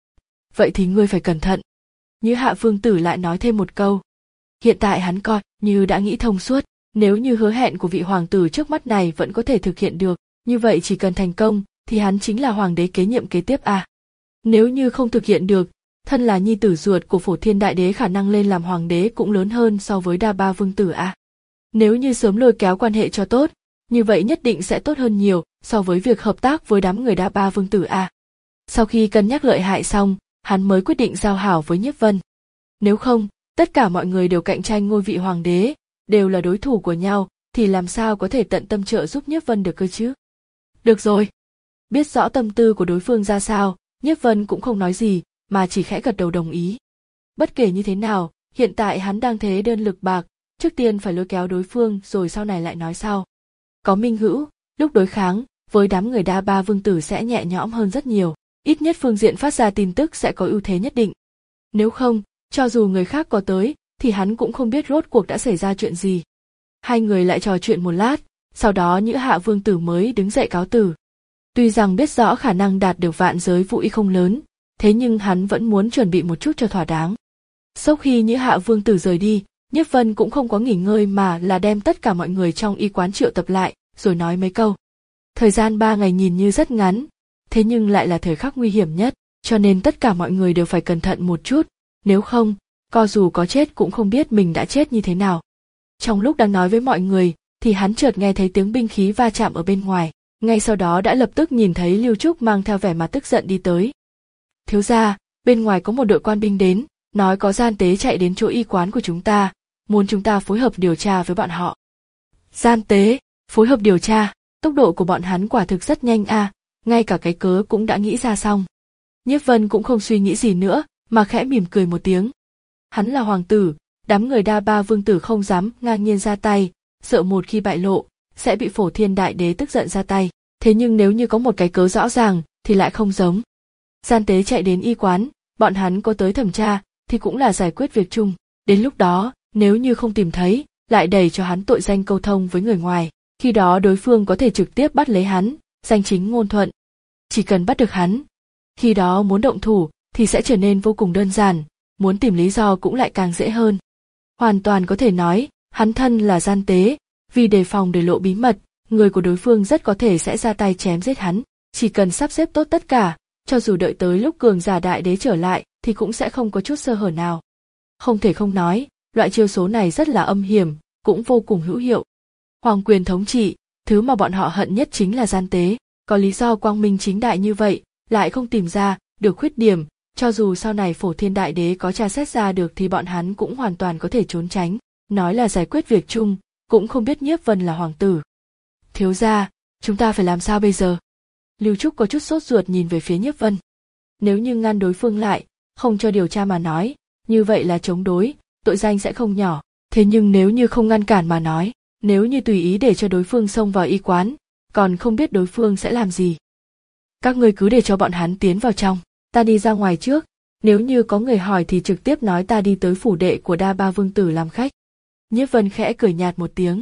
Vậy thì ngươi phải cẩn thận. Như Hạ Vương Tử lại nói thêm một câu. Hiện tại hắn coi như đã nghĩ thông suốt, nếu như hứa hẹn của vị hoàng tử trước mắt này vẫn có thể thực hiện được, như vậy chỉ cần thành công, thì hắn chính là hoàng đế kế nhiệm kế tiếp à. Nếu như không thực hiện được, thân là nhi tử ruột của Phổ Thiên Đại Đế khả năng lên làm hoàng đế cũng lớn hơn so với Đa Ba Vương Tử à. Nếu như sớm lôi kéo quan hệ cho tốt, như vậy nhất định sẽ tốt hơn nhiều so với việc hợp tác với đám người Đa Ba Vương Tử à. Sau khi cân nhắc lợi hại xong, hắn mới quyết định giao hảo với Nhiếp Vân. Nếu không, tất cả mọi người đều cạnh tranh ngôi vị hoàng đế, đều là đối thủ của nhau, thì làm sao có thể tận tâm trợ giúp Nhiếp Vân được cơ chứ? Được rồi. Biết rõ tâm tư của đối phương ra sao, Nhiếp Vân cũng không nói gì, mà chỉ khẽ gật đầu đồng ý. Bất kể như thế nào, hiện tại hắn đang thế đơn lực bạc, trước tiên phải lôi kéo đối phương rồi sau này lại nói sau. Có minh hữu, lúc đối kháng, với đám người Đa Ba Vương Tử sẽ nhẹ nhõm hơn rất nhiều, ít nhất phương diện phát ra tin tức sẽ có ưu thế nhất định. Nếu không, cho dù người khác có tới, thì hắn cũng không biết rốt cuộc đã xảy ra chuyện gì. Hai người lại trò chuyện một lát, sau đó Nhữ Hạ Vương Tử mới đứng dậy cáo từ. Tuy rằng biết rõ khả năng đạt được vạn giới vũ y không lớn, thế nhưng hắn vẫn muốn chuẩn bị một chút cho thỏa đáng. Sau khi Nhữ Hạ Vương Tử rời đi, Nhiếp Vân cũng không có nghỉ ngơi mà là đem tất cả mọi người trong y quán triệu tập lại, rồi nói mấy câu. Thời gian ba ngày nhìn như rất ngắn, thế nhưng lại là thời khắc nguy hiểm nhất, cho nên tất cả mọi người đều phải cẩn thận một chút, nếu không, co dù có chết cũng không biết mình đã chết như thế nào. Trong lúc đang nói với mọi người, thì hắn chợt nghe thấy tiếng binh khí va chạm ở bên ngoài, ngay sau đó đã lập tức nhìn thấy Lưu Trúc mang theo vẻ mặt tức giận đi tới. Thiếu gia, bên ngoài có một đội quan binh đến, nói có gian tế chạy đến chỗ y quán của chúng ta, muốn chúng ta phối hợp điều tra với bọn họ. Gian tế, phối hợp điều tra, tốc độ của bọn hắn quả thực rất nhanh a, à, ngay cả cái cớ cũng đã nghĩ ra xong. Nhiếp Vân cũng không suy nghĩ gì nữa, mà khẽ mỉm cười một tiếng. Hắn là hoàng tử, đám người Đa Ba Vương Tử không dám ngang nhiên ra tay, sợ một khi bại lộ, sẽ bị Phổ Thiên Đại Đế tức giận ra tay, thế nhưng nếu như có một cái cớ rõ ràng, thì lại không giống. Gian tế chạy đến y quán, bọn hắn có tới thẩm tra, thì cũng là giải quyết việc chung. Đến lúc đó, nếu như không tìm thấy, lại đẩy cho hắn tội danh câu thông với người ngoài. Khi đó đối phương có thể trực tiếp bắt lấy hắn, danh chính ngôn thuận. Chỉ cần bắt được hắn, khi đó muốn động thủ thì sẽ trở nên vô cùng đơn giản, muốn tìm lý do cũng lại càng dễ hơn. Hoàn toàn có thể nói, hắn thân là gian tế, vì đề phòng để lộ bí mật, người của đối phương rất có thể sẽ ra tay chém giết hắn. Chỉ cần sắp xếp tốt tất cả, cho dù đợi tới lúc cường giả đại đế trở lại thì cũng sẽ không có chút sơ hở nào. Không thể không nói, loại chiêu số này rất là âm hiểm, cũng vô cùng hữu hiệu. Hoàng quyền thống trị, thứ mà bọn họ hận nhất chính là gian tế, có lý do quang minh chính đại như vậy, lại không tìm ra được khuyết điểm, cho dù sau này Phổ Thiên Đại Đế có tra xét ra được thì bọn hắn cũng hoàn toàn có thể trốn tránh, nói là giải quyết việc chung, cũng không biết Nhiếp Vân là hoàng tử. Thiếu gia, chúng ta phải làm sao bây giờ? Lưu Trúc có chút sốt ruột nhìn về phía Nhiếp Vân. Nếu như ngăn đối phương lại, không cho điều tra mà nói, như vậy là chống đối, tội danh sẽ không nhỏ. Thế nhưng nếu như không ngăn cản mà nói, nếu như tùy ý để cho đối phương xông vào y quán, còn không biết đối phương sẽ làm gì. Các ngươi cứ để cho bọn hắn tiến vào trong, ta đi ra ngoài trước, nếu như có người hỏi thì trực tiếp nói ta đi tới phủ đệ của Đa Ba Vương Tử làm khách. Nhiếp Vân khẽ cười nhạt một tiếng.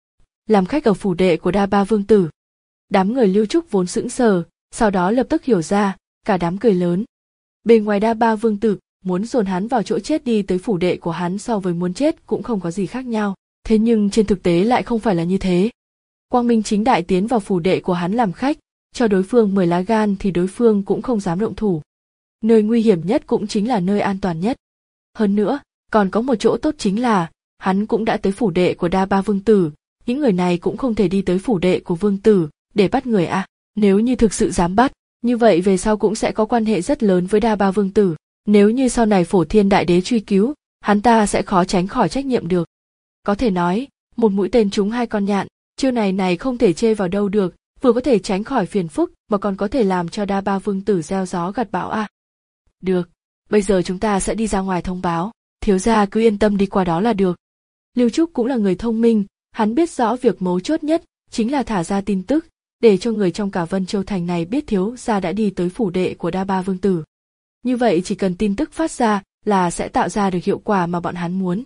Làm khách ở phủ đệ của Đa Ba Vương Tử. Đám người Lưu Trúc vốn sững sờ, sau đó lập tức hiểu ra, cả đám cười lớn. Bề ngoài Đa Ba Vương Tử muốn dồn hắn vào chỗ chết đi tới phủ đệ của hắn so với muốn chết cũng không có gì khác nhau, thế nhưng trên thực tế lại không phải là như thế. Quang minh chính đại tiến vào phủ đệ của hắn làm khách, cho đối phương mười lá gan thì đối phương cũng không dám động thủ. Nơi nguy hiểm nhất cũng chính là nơi an toàn nhất. Hơn nữa, còn có một chỗ tốt chính là, hắn cũng đã tới phủ đệ của Đa Ba Vương Tử, những người này cũng không thể đi tới phủ đệ của Vương Tử để bắt người à. Nếu như thực sự dám bắt, như vậy về sau cũng sẽ có quan hệ rất lớn với Đa Ba Vương Tử. Nếu như sau này Phổ Thiên Đại Đế truy cứu, hắn ta sẽ khó tránh khỏi trách nhiệm được. Có thể nói, một mũi tên trúng hai con nhạn, chiêu này này không thể chê vào đâu được, vừa có thể tránh khỏi phiền phức mà còn có thể làm cho Đa Ba Vương Tử gieo gió gặt bão à. Được, bây giờ chúng ta sẽ đi ra ngoài thông báo, thiếu gia cứ yên tâm đi qua đó là được. Lưu Trúc cũng là người thông minh, hắn biết rõ việc mấu chốt nhất chính là thả ra tin tức, để cho người trong cả Vân Châu Thành này biết thiếu gia đã đi tới phủ đệ của Đa Ba Vương Tử. Như vậy chỉ cần tin tức phát ra là sẽ tạo ra được hiệu quả mà bọn hắn muốn.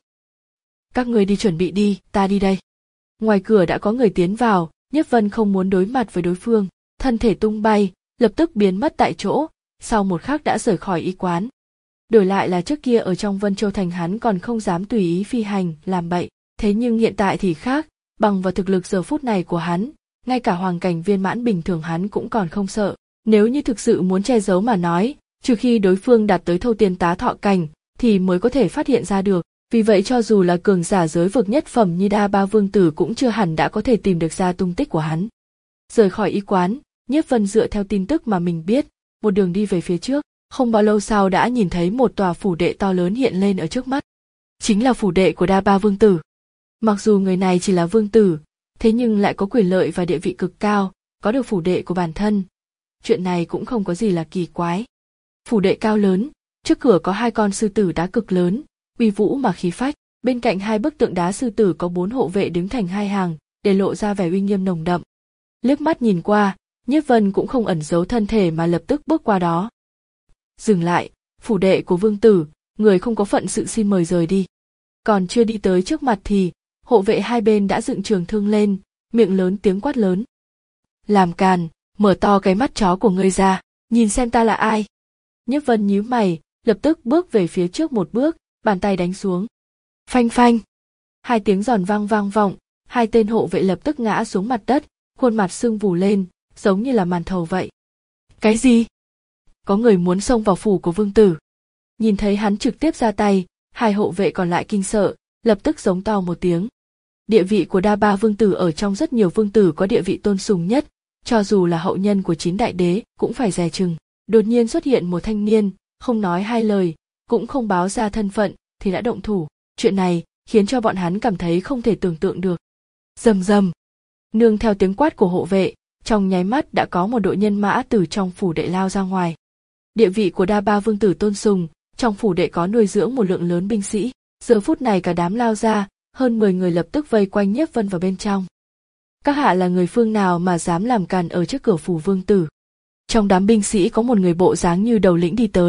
Các người đi chuẩn bị đi, ta đi đây. Ngoài cửa đã có người tiến vào, Nhiếp Vân không muốn đối mặt với đối phương, thân thể tung bay, lập tức biến mất tại chỗ, sau một khắc đã rời khỏi y quán. Đổi lại là trước kia ở trong Vân Châu Thành hắn còn không dám tùy ý phi hành, làm bậy, thế nhưng hiện tại thì khác, bằng vào thực lực giờ phút này của hắn, ngay cả hoàng cảnh viên mãn bình thường hắn cũng còn không sợ. Nếu như thực sự muốn che giấu mà nói, trừ khi đối phương đạt tới thâu tiên tá thọ cảnh, thì mới có thể phát hiện ra được. Vì vậy cho dù là cường giả giới vực nhất phẩm như Đa Ba Vương Tử cũng chưa hẳn đã có thể tìm được ra tung tích của hắn. Rời khỏi y quán, Nhiếp Vân dựa theo tin tức mà mình biết, một đường đi về phía trước, không bao lâu sau đã nhìn thấy một tòa phủ đệ to lớn hiện lên ở trước mắt. Chính là phủ đệ của Đa Ba Vương Tử. Mặc dù người này chỉ là vương tử, thế nhưng lại có quyền lợi và địa vị cực cao, có được phủ đệ của bản thân. Chuyện này cũng không có gì là kỳ quái. Phủ đệ cao lớn, trước cửa có hai con sư tử đá cực lớn, uy vũ mà khí phách, bên cạnh hai bức tượng đá sư tử có bốn hộ vệ đứng thành hai hàng, để lộ ra vẻ uy nghiêm nồng đậm. Liếc mắt nhìn qua, Nhiếp Vân cũng không ẩn giấu thân thể mà lập tức bước qua đó. Dừng lại, phủ đệ của vương tử, người không có phận sự xin mời rời đi. Còn chưa đi tới trước mặt thì, hộ vệ hai bên đã dựng trường thương lên, miệng lớn tiếng quát lớn. Làm càn, mở to cái mắt chó của ngươi ra, nhìn xem ta là ai. Nhiếp Vân nhíu mày, lập tức bước về phía trước một bước, bàn tay đánh xuống. Phanh phanh. Hai tiếng giòn vang vang vọng, hai tên hộ vệ lập tức ngã xuống mặt đất, khuôn mặt sưng vù lên, giống như là màn thầu vậy. Cái gì? Có người muốn xông vào phủ của vương tử. Nhìn thấy hắn trực tiếp ra tay, hai hộ vệ còn lại kinh sợ, lập tức giống to một tiếng. Địa vị của Đa Ba Vương Tử ở trong rất nhiều vương tử có địa vị tôn sùng nhất, cho dù là hậu nhân của chín đại đế cũng phải dè chừng. Đột nhiên xuất hiện một thanh niên, không nói hai lời, cũng không báo ra thân phận, thì đã động thủ. Chuyện này khiến cho bọn hắn cảm thấy không thể tưởng tượng được. Rầm rầm. Nương theo tiếng quát của hộ vệ, trong nháy mắt đã có một đội nhân mã từ trong phủ đệ lao ra ngoài. Địa vị của Đa Ba Vương Tử tôn sùng, trong phủ đệ có nuôi dưỡng một lượng lớn binh sĩ. Giờ phút này cả đám lao ra, hơn mười người lập tức vây quanh Nhiếp Vân vào bên trong. Các hạ là người phương nào mà dám làm càn ở trước cửa phủ vương tử? Trong đám binh sĩ có một người bộ dáng như đầu lĩnh đi tới,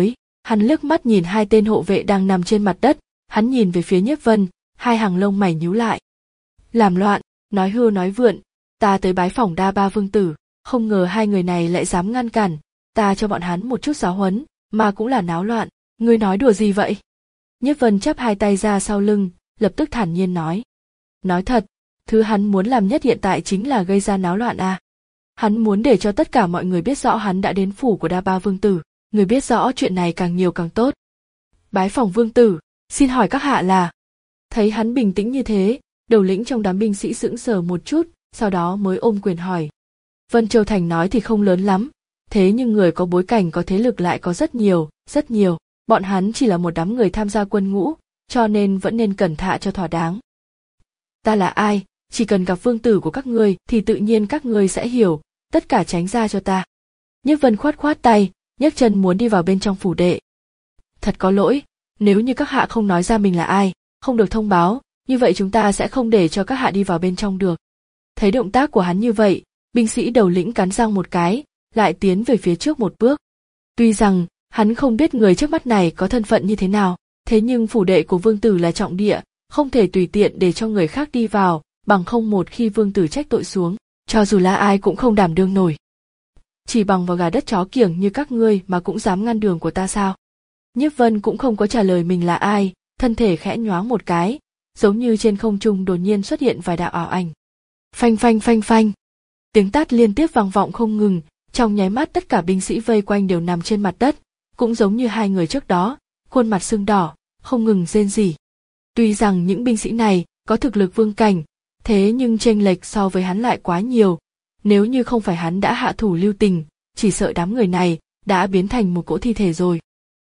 Hắn liếc mắt nhìn hai tên hộ vệ đang nằm trên mặt đất, hắn nhìn về phía Nhiếp Vân, hai hàng lông mày nhíu lại. Làm loạn, nói hưu nói vượn, ta tới bái phỏng Đa Ba vương tử, không ngờ hai người này lại dám ngăn cản, ta cho bọn hắn một chút giáo huấn, mà cũng là náo loạn, ngươi nói đùa gì vậy? Nhiếp Vân chắp hai tay ra sau lưng, lập tức thản nhiên nói. Nói thật, thứ hắn muốn làm nhất hiện tại chính là gây ra náo loạn à. Hắn muốn để cho tất cả mọi người biết rõ hắn đã đến phủ của Đa Ba vương tử, người biết rõ chuyện này càng nhiều càng tốt. Bái phỏng vương tử, xin hỏi các hạ là... Thấy hắn bình tĩnh như thế, đầu lĩnh trong đám binh sĩ sững sờ một chút, sau đó mới ôm quyền hỏi. Vân Châu Thành nói thì không lớn lắm, thế nhưng người có bối cảnh có thế lực lại có rất nhiều, rất nhiều. Bọn hắn chỉ là một đám người tham gia quân ngũ, cho nên vẫn nên cẩn thận cho thỏa đáng. Ta là ai, chỉ cần gặp vương tử của các ngươi thì tự nhiên các ngươi sẽ hiểu, tất cả tránh ra cho ta. Nhiếp Vân khoát khoát tay, nhấc chân muốn đi vào bên trong phủ đệ. Thật có lỗi, nếu như các hạ không nói ra mình là ai, không được thông báo, như vậy chúng ta sẽ không để cho các hạ đi vào bên trong được. Thấy động tác của hắn như vậy, binh sĩ đầu lĩnh cắn răng một cái, lại tiến về phía trước một bước. Tuy rằng, hắn không biết người trước mắt này có thân phận như thế nào, thế nhưng phủ đệ của vương tử là trọng địa, không thể tùy tiện để cho người khác đi vào, bằng không một khi vương tử trách tội xuống, cho dù là ai cũng không đảm đương nổi. Chỉ bằng vào gà đất chó kiểng như các ngươi mà cũng dám ngăn đường của ta sao? Nhiếp Vân cũng không có trả lời mình là ai, thân thể khẽ nhoáng một cái, giống như trên không trung đột nhiên xuất hiện vài đạo ảo ảnh. Phanh phanh phanh phanh. Tiếng tát liên tiếp vang vọng không ngừng, trong nháy mắt tất cả binh sĩ vây quanh đều nằm trên mặt đất, cũng giống như hai người trước đó, khuôn mặt sưng đỏ, không ngừng rên rỉ. Tuy rằng những binh sĩ này có thực lực vương cảnh, thế nhưng chênh lệch so với hắn lại quá nhiều, nếu như không phải hắn đã hạ thủ lưu tình, chỉ sợ đám người này đã biến thành một cỗ thi thể rồi.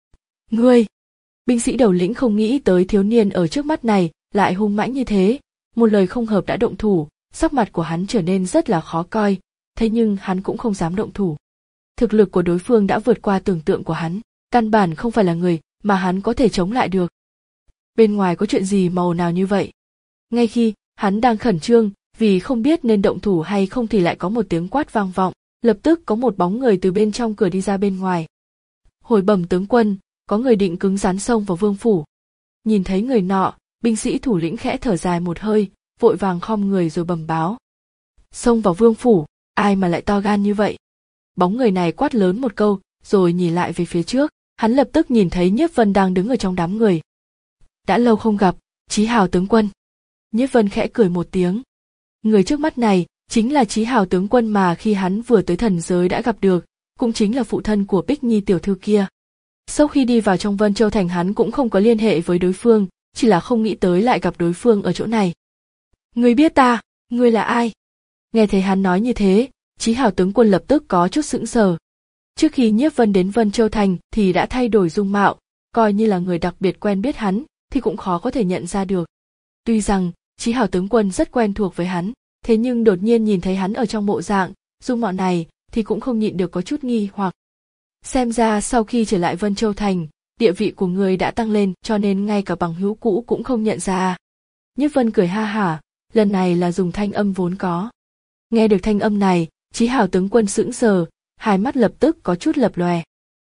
Ngươi! Binh sĩ đầu lĩnh không nghĩ tới thiếu niên ở trước mắt này lại hung mãnh như thế, một lời không hợp đã động thủ, sắc mặt của hắn trở nên rất là khó coi, thế nhưng hắn cũng không dám động thủ. Thực lực của đối phương đã vượt qua tưởng tượng của hắn, căn bản không phải là người mà hắn có thể chống lại được. Bên ngoài có chuyện gì mà ồn ào như vậy? Ngay khi hắn đang khẩn trương vì không biết nên động thủ hay không thì lại có một tiếng quát vang vọng, lập tức có một bóng người từ bên trong cửa đi ra bên ngoài. Hồi bẩm tướng quân, có người định cứng rắn xông vào vương phủ. Nhìn thấy người nọ, binh sĩ thủ lĩnh khẽ thở dài một hơi, vội vàng khom người rồi bẩm báo. Xông vào vương phủ, ai mà lại to gan như vậy? Bóng người này quát lớn một câu, rồi nhìn lại về phía trước, hắn lập tức nhìn thấy Nhiếp Vân đang đứng ở trong đám người. Đã lâu không gặp, Chí Hào tướng quân. Nhiếp Vân khẽ cười một tiếng. Người trước mắt này chính là Chí Hào tướng quân mà khi hắn vừa tới thần giới đã gặp được, cũng chính là phụ thân của Bích Nhi tiểu thư kia. Sau khi đi vào trong Vân Châu Thành hắn cũng không có liên hệ với đối phương, chỉ là không nghĩ tới lại gặp đối phương ở chỗ này. Ngươi biết ta, ngươi là ai? Nghe thấy hắn nói như thế, Chí Hào tướng quân lập tức có chút sững sờ. Trước khi Nhiếp Vân đến Vân Châu Thành thì đã thay đổi dung mạo, coi như là người đặc biệt quen biết hắn thì cũng khó có thể nhận ra được. Tuy rằng Chí Hào tướng quân rất quen thuộc với hắn, thế nhưng đột nhiên nhìn thấy hắn ở trong bộ dạng dung mạo này thì cũng không nhịn được có chút nghi hoặc. Xem ra sau khi trở lại Vân Châu Thành, địa vị của người đã tăng lên cho nên ngay cả bằng hữu cũ cũng không nhận ra. Nhiếp Vân cười ha hả, lần này là dùng thanh âm vốn có. Nghe được thanh âm này, Chí Hào tướng quân sững sờ, hai mắt lập tức có chút lập lòe.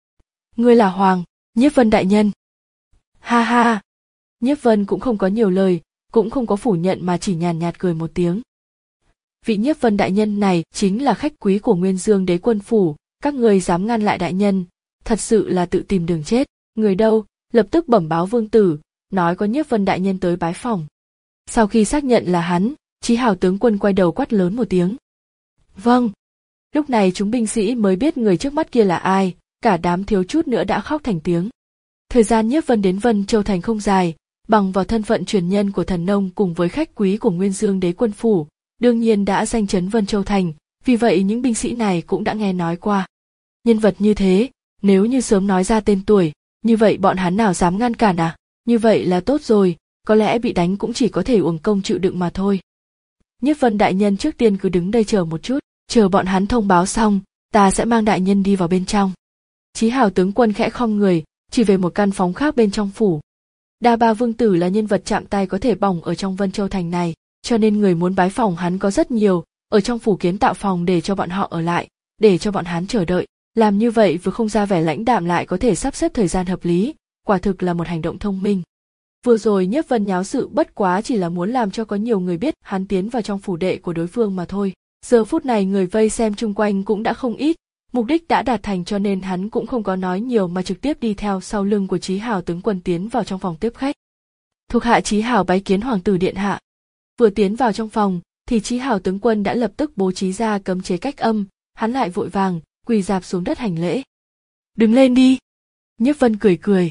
Ngươi là Hoàng, Nhiếp Vân đại nhân. Ha ha. Nhiếp Vân cũng không có nhiều lời, cũng không có phủ nhận mà chỉ nhàn nhạt cười một tiếng. Vị Nhiếp Vân đại nhân này chính là khách quý của Nguyên Dương Đế quân phủ, các người dám ngăn lại đại nhân, thật sự là tự tìm đường chết. Người đâu? Lập tức bẩm báo vương tử, nói có Nhiếp Vân đại nhân tới bái phỏng. Sau khi xác nhận là hắn, Chí Hào tướng quân quay đầu quát lớn một tiếng. Vâng. Lúc này chúng binh sĩ mới biết người trước mắt kia là ai, cả đám thiếu chút nữa đã khóc thành tiếng. Thời gian Nhiếp Vân đến Vân Châu Thành không dài, bằng vào thân phận truyền nhân của thần nông cùng với khách quý của Nguyên Dương Đế quân phủ, đương nhiên đã danh chấn Vân Châu Thành, vì vậy những binh sĩ này cũng đã nghe nói qua. Nhân vật như thế, nếu như sớm nói ra tên tuổi, như vậy bọn hắn nào dám ngăn cản à? Như vậy là tốt rồi, có lẽ bị đánh cũng chỉ có thể uổng công chịu đựng mà thôi. Nhiếp Vân đại nhân trước tiên cứ đứng đây chờ một chút, chờ bọn hắn thông báo xong, ta sẽ mang đại nhân đi vào bên trong. Chí Hào tướng quân khẽ khom người, chỉ về một căn phòng khác bên trong phủ. Đa Ba vương tử là nhân vật chạm tay có thể bỏng ở trong Vân Châu Thành này, cho nên người muốn bái phỏng hắn có rất nhiều, ở trong phủ kiến tạo phòng để cho bọn họ ở lại, để cho bọn hắn chờ đợi. Làm như vậy vừa không ra vẻ lãnh đạm lại có thể sắp xếp thời gian hợp lý, quả thực là một hành động thông minh. Vừa rồi Nhiếp Vân nháo sự bất quá chỉ là muốn làm cho có nhiều người biết hắn tiến vào trong phủ đệ của đối phương mà thôi. Giờ phút này người vây xem chung quanh cũng đã không ít, mục đích đã đạt thành cho nên hắn cũng không có nói nhiều mà trực tiếp đi theo sau lưng của Chí Hào tướng quân tiến vào trong phòng tiếp khách. Thuộc hạ Chí Hào bái kiến hoàng tử điện hạ. Vừa tiến vào trong phòng thì Chí Hào tướng quân đã lập tức bố trí ra cấm chế cách âm, hắn lại vội vàng quỳ rạp xuống đất hành lễ. Đứng lên đi. Nhiếp Vân cười cười.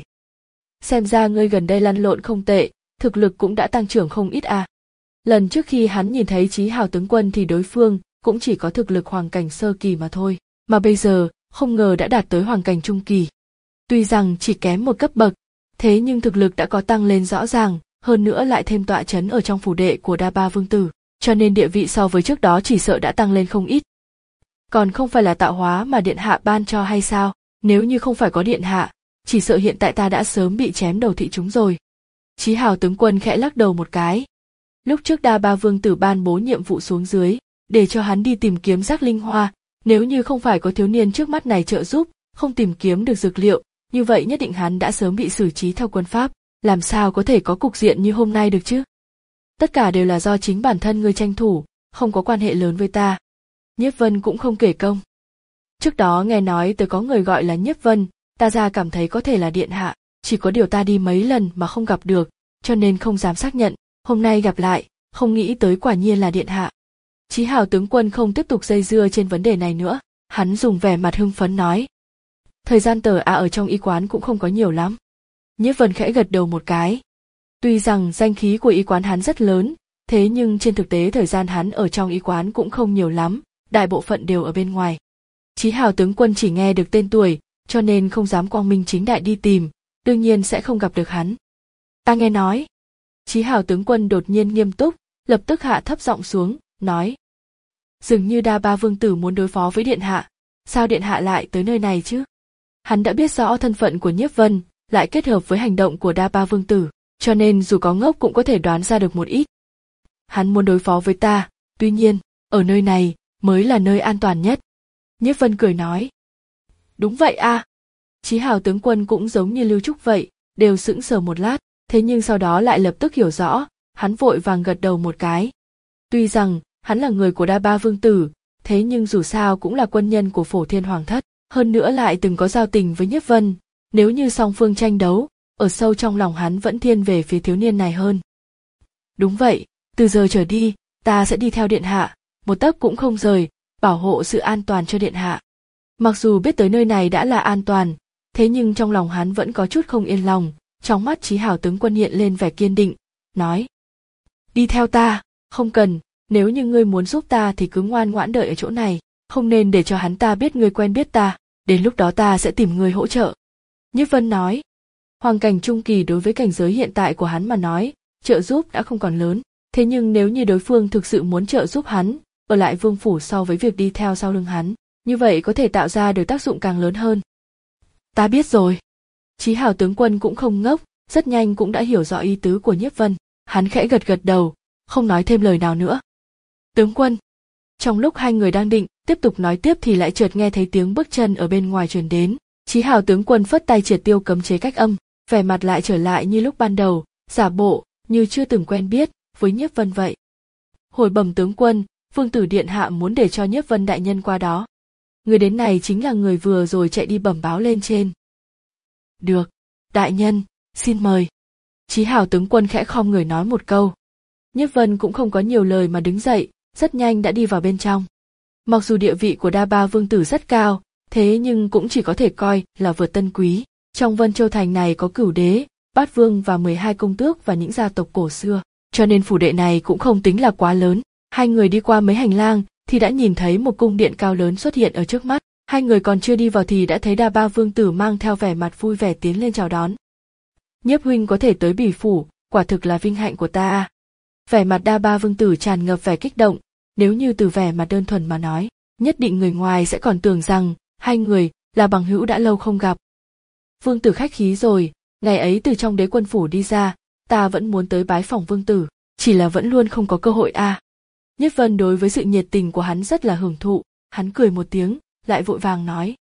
Xem ra ngươi gần đây lăn lộn không tệ, thực lực cũng đã tăng trưởng không ít à. Lần trước khi hắn nhìn thấy Chí Hào tướng quân thì đối phương cũng chỉ có thực lực hoàng cảnh sơ kỳ mà thôi, mà bây giờ không ngờ đã đạt tới hoàng cảnh trung kỳ. Tuy rằng chỉ kém một cấp bậc, thế nhưng thực lực đã có tăng lên rõ ràng, hơn nữa lại thêm tọa chấn ở trong phủ đệ của Đa Ba Vương tử, cho nên địa vị so với trước đó chỉ sợ đã tăng lên không ít. Còn không phải là tạo hóa mà điện hạ ban cho hay sao? Nếu như không phải có điện hạ, chỉ sợ hiện tại ta đã sớm bị chém đầu thị chúng rồi. Chí Hào tướng quân khẽ lắc đầu một cái. Lúc trước Đa Ba Vương tử ban bố nhiệm vụ xuống dưới, để cho hắn đi tìm kiếm rác linh hoa, nếu như không phải có thiếu niên trước mắt này trợ giúp, không tìm kiếm được dược liệu, như vậy nhất định hắn đã sớm bị xử trí theo quân pháp, làm sao có thể có cục diện như hôm nay được chứ? Tất cả đều là do chính bản thân ngươi tranh thủ, không có quan hệ lớn với ta. Nhiếp Vân cũng không kể công. Trước đó nghe nói tới có người gọi là Nhiếp Vân, ta ra cảm thấy có thể là điện hạ, chỉ có điều ta đi mấy lần mà không gặp được, cho nên không dám xác nhận, hôm nay gặp lại, không nghĩ tới quả nhiên là điện hạ. Chí Hào tướng quân không tiếp tục dây dưa trên vấn đề này nữa, hắn dùng vẻ mặt hưng phấn nói. Thời gian tờ à ở trong y quán cũng không có nhiều lắm. Nhiếp Vân khẽ gật đầu một cái. Tuy rằng danh khí của y quán hắn rất lớn, thế nhưng trên thực tế thời gian hắn ở trong y quán cũng không nhiều lắm, đại bộ phận đều ở bên ngoài. Chí Hào tướng quân chỉ nghe được tên tuổi, cho nên không dám quang minh chính đại đi tìm, đương nhiên sẽ không gặp được hắn. Ta nghe nói. Chí Hào tướng quân đột nhiên nghiêm túc, lập tức hạ thấp giọng xuống, nói. Dường như Đa Ba Vương tử muốn đối phó với điện hạ, sao điện hạ lại tới nơi này chứ? Hắn đã biết rõ thân phận của Nhiếp Vân, lại kết hợp với hành động của Đa Ba Vương tử, cho nên dù có ngốc cũng có thể đoán ra được một ít. Hắn muốn đối phó với ta, tuy nhiên, ở nơi này mới là nơi an toàn nhất. Nhiếp Vân cười nói. Đúng vậy à. Chí Hào tướng quân cũng giống như Lưu Trúc vậy, đều sững sờ một lát, thế nhưng sau đó lại lập tức hiểu rõ, hắn vội vàng gật đầu một cái. Tuy rằng, hắn là người của Đa Ba Vương tử, thế nhưng dù sao cũng là quân nhân của Phổ Thiên Hoàng thất, hơn nữa lại từng có giao tình với Nhiếp Vân, nếu như song phương tranh đấu, ở sâu trong lòng hắn vẫn thiên về phía thiếu niên này hơn. Đúng vậy, từ giờ trở đi, ta sẽ đi theo điện hạ, một tấc cũng không rời, bảo hộ sự an toàn cho điện hạ. Mặc dù biết tới nơi này đã là an toàn, thế nhưng trong lòng hắn vẫn có chút không yên lòng, trong mắt Chí Hào tướng quân hiện lên vẻ kiên định, nói. Đi theo ta, không cần, nếu như ngươi muốn giúp ta thì cứ ngoan ngoãn đợi ở chỗ này, không nên để cho hắn ta biết ngươi quen biết ta, đến lúc đó ta sẽ tìm ngươi hỗ trợ. Nhiếp Vân nói, hoàng cảnh trung kỳ đối với cảnh giới hiện tại của hắn mà nói, trợ giúp đã không còn lớn, thế nhưng nếu như đối phương thực sự muốn trợ giúp hắn, ở lại vương phủ so với việc đi theo sau lưng hắn, như vậy có thể tạo ra được tác dụng càng lớn hơn. Ta biết rồi. Chí Hào tướng quân cũng không ngốc, rất nhanh cũng đã hiểu rõ ý tứ của Nhiếp Vân, hắn khẽ gật gật đầu, không nói thêm lời nào nữa. Tướng quân. Trong lúc hai người đang định tiếp tục nói tiếp thì lại chợt nghe thấy tiếng bước chân ở bên ngoài truyền đến. Chí Hào tướng quân phất tay triệt tiêu cấm chế cách âm, vẻ mặt lại trở lại như lúc ban đầu, giả bộ như chưa từng quen biết với Nhiếp Vân vậy. Hồi bẩm tướng quân, Vương tử điện hạ muốn để cho Nhiếp Vân đại nhân qua đó. Người đến này chính là người vừa rồi chạy đi bẩm báo lên trên. Được, đại nhân, xin mời. Chí Hào tướng quân khẽ khom người nói một câu. Nhiếp Vân cũng không có nhiều lời mà đứng dậy, rất nhanh đã đi vào bên trong. Mặc dù địa vị của Đa Ba Vương tử rất cao, thế nhưng cũng chỉ có thể coi là vượt tân quý. Trong Vân Châu thành này có Cửu đế, Bát vương và mười hai công tước và những gia tộc cổ xưa, cho nên phủ đệ này cũng không tính là quá lớn. Hai người đi qua mấy hành lang thì đã nhìn thấy một cung điện cao lớn xuất hiện ở trước mắt. Hai người còn chưa đi vào thì đã thấy Đa Ba Vương tử mang theo vẻ mặt vui vẻ tiến lên chào đón. Nhiếp huynh có thể tới Bỉ phủ, quả thực là vinh hạnh của ta. Vẻ mặt Đa Ba Vương tử tràn ngập vẻ kích động, nếu như từ vẻ mặt đơn thuần mà nói, nhất định người ngoài sẽ còn tưởng rằng hai người là bằng hữu đã lâu không gặp. Vương tử khách khí rồi, ngày ấy từ trong đế quân phủ đi ra, ta vẫn muốn tới bái phỏng vương tử, chỉ là vẫn luôn không có cơ hội a. À. Nhiếp Vân đối với sự nhiệt tình của hắn rất là hưởng thụ, hắn cười một tiếng, lại vội vàng nói.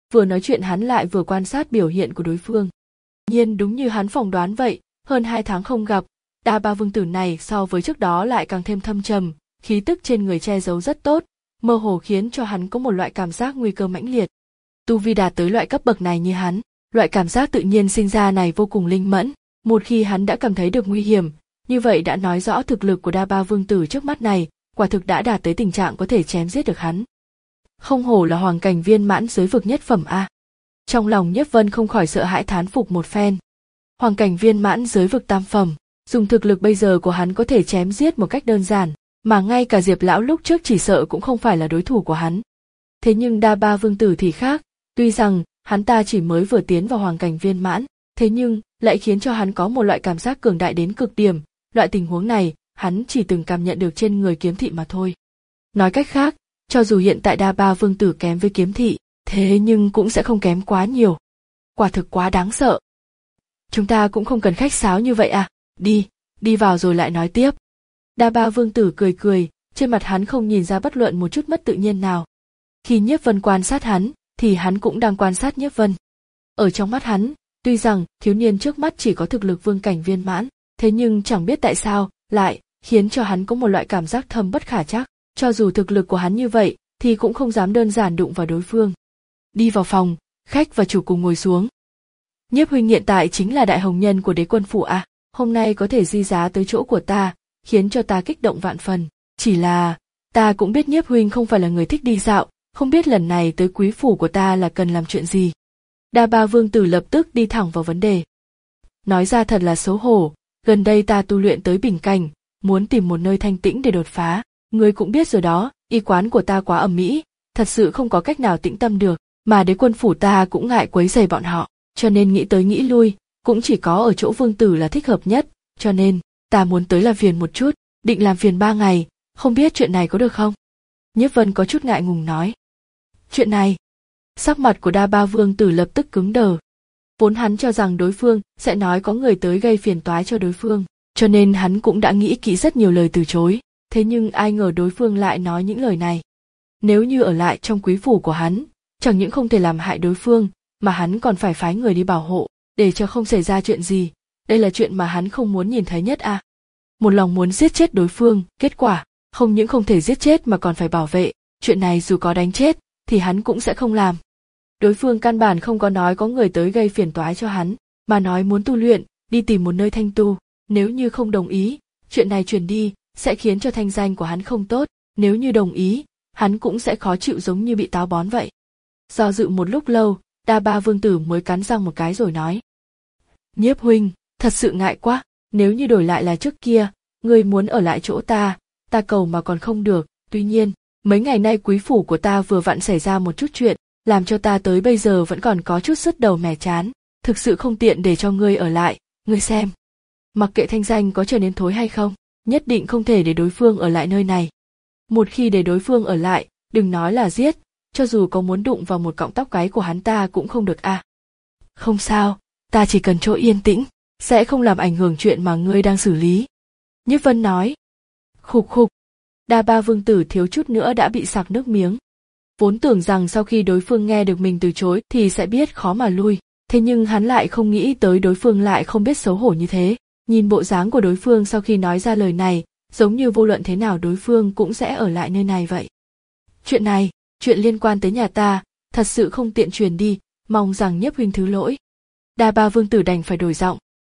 Vừa nói chuyện hắn lại vừa quan sát biểu hiện của đối phương. Nhiên đúng như hắn phỏng đoán vậy, hơn hai tháng không gặp, Đa Ba Vương tử này so với trước đó lại càng thêm thâm trầm, khí tức trên người che giấu rất tốt, mơ hồ khiến cho hắn có một loại cảm giác nguy cơ mãnh liệt. Tu vi đạt tới loại cấp bậc này như hắn, loại cảm giác tự nhiên sinh ra này vô cùng linh mẫn, một khi hắn đã cảm thấy được nguy hiểm, như vậy đã nói rõ thực lực của Đa Ba Vương tử trước mắt này, quả thực đã đạt tới tình trạng có thể chém giết được hắn. Không hổ là hoàng cảnh viên mãn giới vực nhất phẩm a. Trong lòng Nhiếp Vân không khỏi sợ hãi thán phục một phen. Hoàng cảnh viên mãn giới vực tam phẩm, dùng thực lực bây giờ của hắn có thể chém giết một cách đơn giản, mà ngay cả Diệp lão lúc trước chỉ sợ cũng không phải là đối thủ của hắn. Thế nhưng Đa Ba Vương tử thì khác, tuy rằng hắn ta chỉ mới vừa tiến vào hoàng cảnh viên mãn, thế nhưng lại khiến cho hắn có một loại cảm giác cường đại đến cực điểm, loại tình huống này, hắn chỉ từng cảm nhận được trên người Kiếm Thị mà thôi. Nói cách khác, cho dù hiện tại Đa Ba Vương tử kém với Kiếm Thị, thế nhưng cũng sẽ không kém quá nhiều. Quả thực quá đáng sợ. Chúng ta cũng không cần khách sáo như vậy à, đi, đi vào rồi lại nói tiếp. Đa Ba Vương tử cười cười, trên mặt hắn không nhìn ra bất luận một chút mất tự nhiên nào. Khi Nhiếp Vân quan sát hắn, thì hắn cũng đang quan sát Nhiếp Vân. Ở trong mắt hắn, tuy rằng thiếu niên trước mắt chỉ có thực lực vương cảnh viên mãn, thế nhưng chẳng biết tại sao, lại khiến cho hắn có một loại cảm giác thâm bất khả trắc, cho dù thực lực của hắn như vậy, thì cũng không dám đơn giản đụng vào đối phương. Đi vào phòng, khách và chủ cùng ngồi xuống. Nhiếp huynh hiện tại chính là đại hồng nhân của Đế Quân phủ à, hôm nay có thể di giá tới chỗ của ta, khiến cho ta kích động vạn phần. Chỉ là, ta cũng biết Nhiếp huynh không phải là người thích đi dạo, không biết lần này tới quý phủ của ta là cần làm chuyện gì. Đa Ba Vương tử lập tức đi thẳng vào vấn đề. Nói ra thật là xấu hổ, gần đây ta tu luyện tới bình cảnh, muốn tìm một nơi thanh tĩnh để đột phá. Ngươi cũng biết rồi đó, y quán của ta quá ầm ĩ, thật sự không có cách nào tĩnh tâm được, mà Đế Quân phủ ta cũng ngại quấy rầy bọn họ, cho nên nghĩ tới nghĩ lui, cũng chỉ có ở chỗ Vương tử là thích hợp nhất, cho nên ta muốn tới làm phiền một chút, định làm phiền ba ngày, không biết chuyện này có được không? Nhiếp Vân có chút ngại ngùng nói. Chuyện này, sắc mặt của Đa Ba Vương tử lập tức cứng đờ. Vốn hắn cho rằng đối phương sẽ nói có người tới gây phiền toái cho đối phương, cho nên hắn cũng đã nghĩ kỹ rất nhiều lời từ chối, thế nhưng ai ngờ đối phương lại nói những lời này. Nếu như ở lại trong quý phủ của hắn, chẳng những không thể làm hại đối phương, mà hắn còn phải phái người đi bảo hộ, để cho không xảy ra chuyện gì, đây là chuyện mà hắn không muốn nhìn thấy nhất à. Một lòng muốn giết chết đối phương, kết quả, không những không thể giết chết mà còn phải bảo vệ, chuyện này dù có đánh chết, thì hắn cũng sẽ không làm. Đối phương căn bản không có nói có người tới gây phiền toái cho hắn, mà nói muốn tu luyện, đi tìm một nơi thanh tu, nếu như không đồng ý, chuyện này truyền đi, sẽ khiến cho thanh danh của hắn không tốt, nếu như đồng ý, hắn cũng sẽ khó chịu giống như bị táo bón vậy. Do dự một lúc lâu, Đa Ba Vương tử mới cắn răng một cái rồi nói. Nhiếp huynh, thật sự ngại quá, nếu như đổi lại là trước kia, ngươi muốn ở lại chỗ ta, ta cầu mà còn không được, tuy nhiên, mấy ngày nay quý phủ của ta vừa vặn xảy ra một chút chuyện, làm cho ta tới bây giờ vẫn còn có chút sứt đầu mẻ chán, thực sự không tiện để cho ngươi ở lại, ngươi xem. Mặc kệ thanh danh có trở nên thối hay không, nhất định không thể để đối phương ở lại nơi này. Một khi để đối phương ở lại, đừng nói là giết, cho dù có muốn đụng vào một cọng tóc gáy của hắn ta cũng không được à. Không sao, ta chỉ cần chỗ yên tĩnh, sẽ không làm ảnh hưởng chuyện mà ngươi đang xử lý. Nhiếp Vân nói. Khục khục. Đa Ba Vương tử thiếu chút nữa đã bị sặc nước miếng. Vốn tưởng rằng sau khi đối phương nghe được mình từ chối thì sẽ biết khó mà lui, thế nhưng hắn lại không nghĩ tới đối phương lại không biết xấu hổ như thế. Nhìn bộ dáng của đối phương sau khi nói ra lời này, giống như vô luận thế nào đối phương cũng sẽ ở lại nơi này vậy. Chuyện này, chuyện liên quan tới nhà ta, thật sự không tiện truyền đi, mong rằng Nhiếp huynh thứ lỗi. Đa Ba Vương tử đành phải đổi giọng.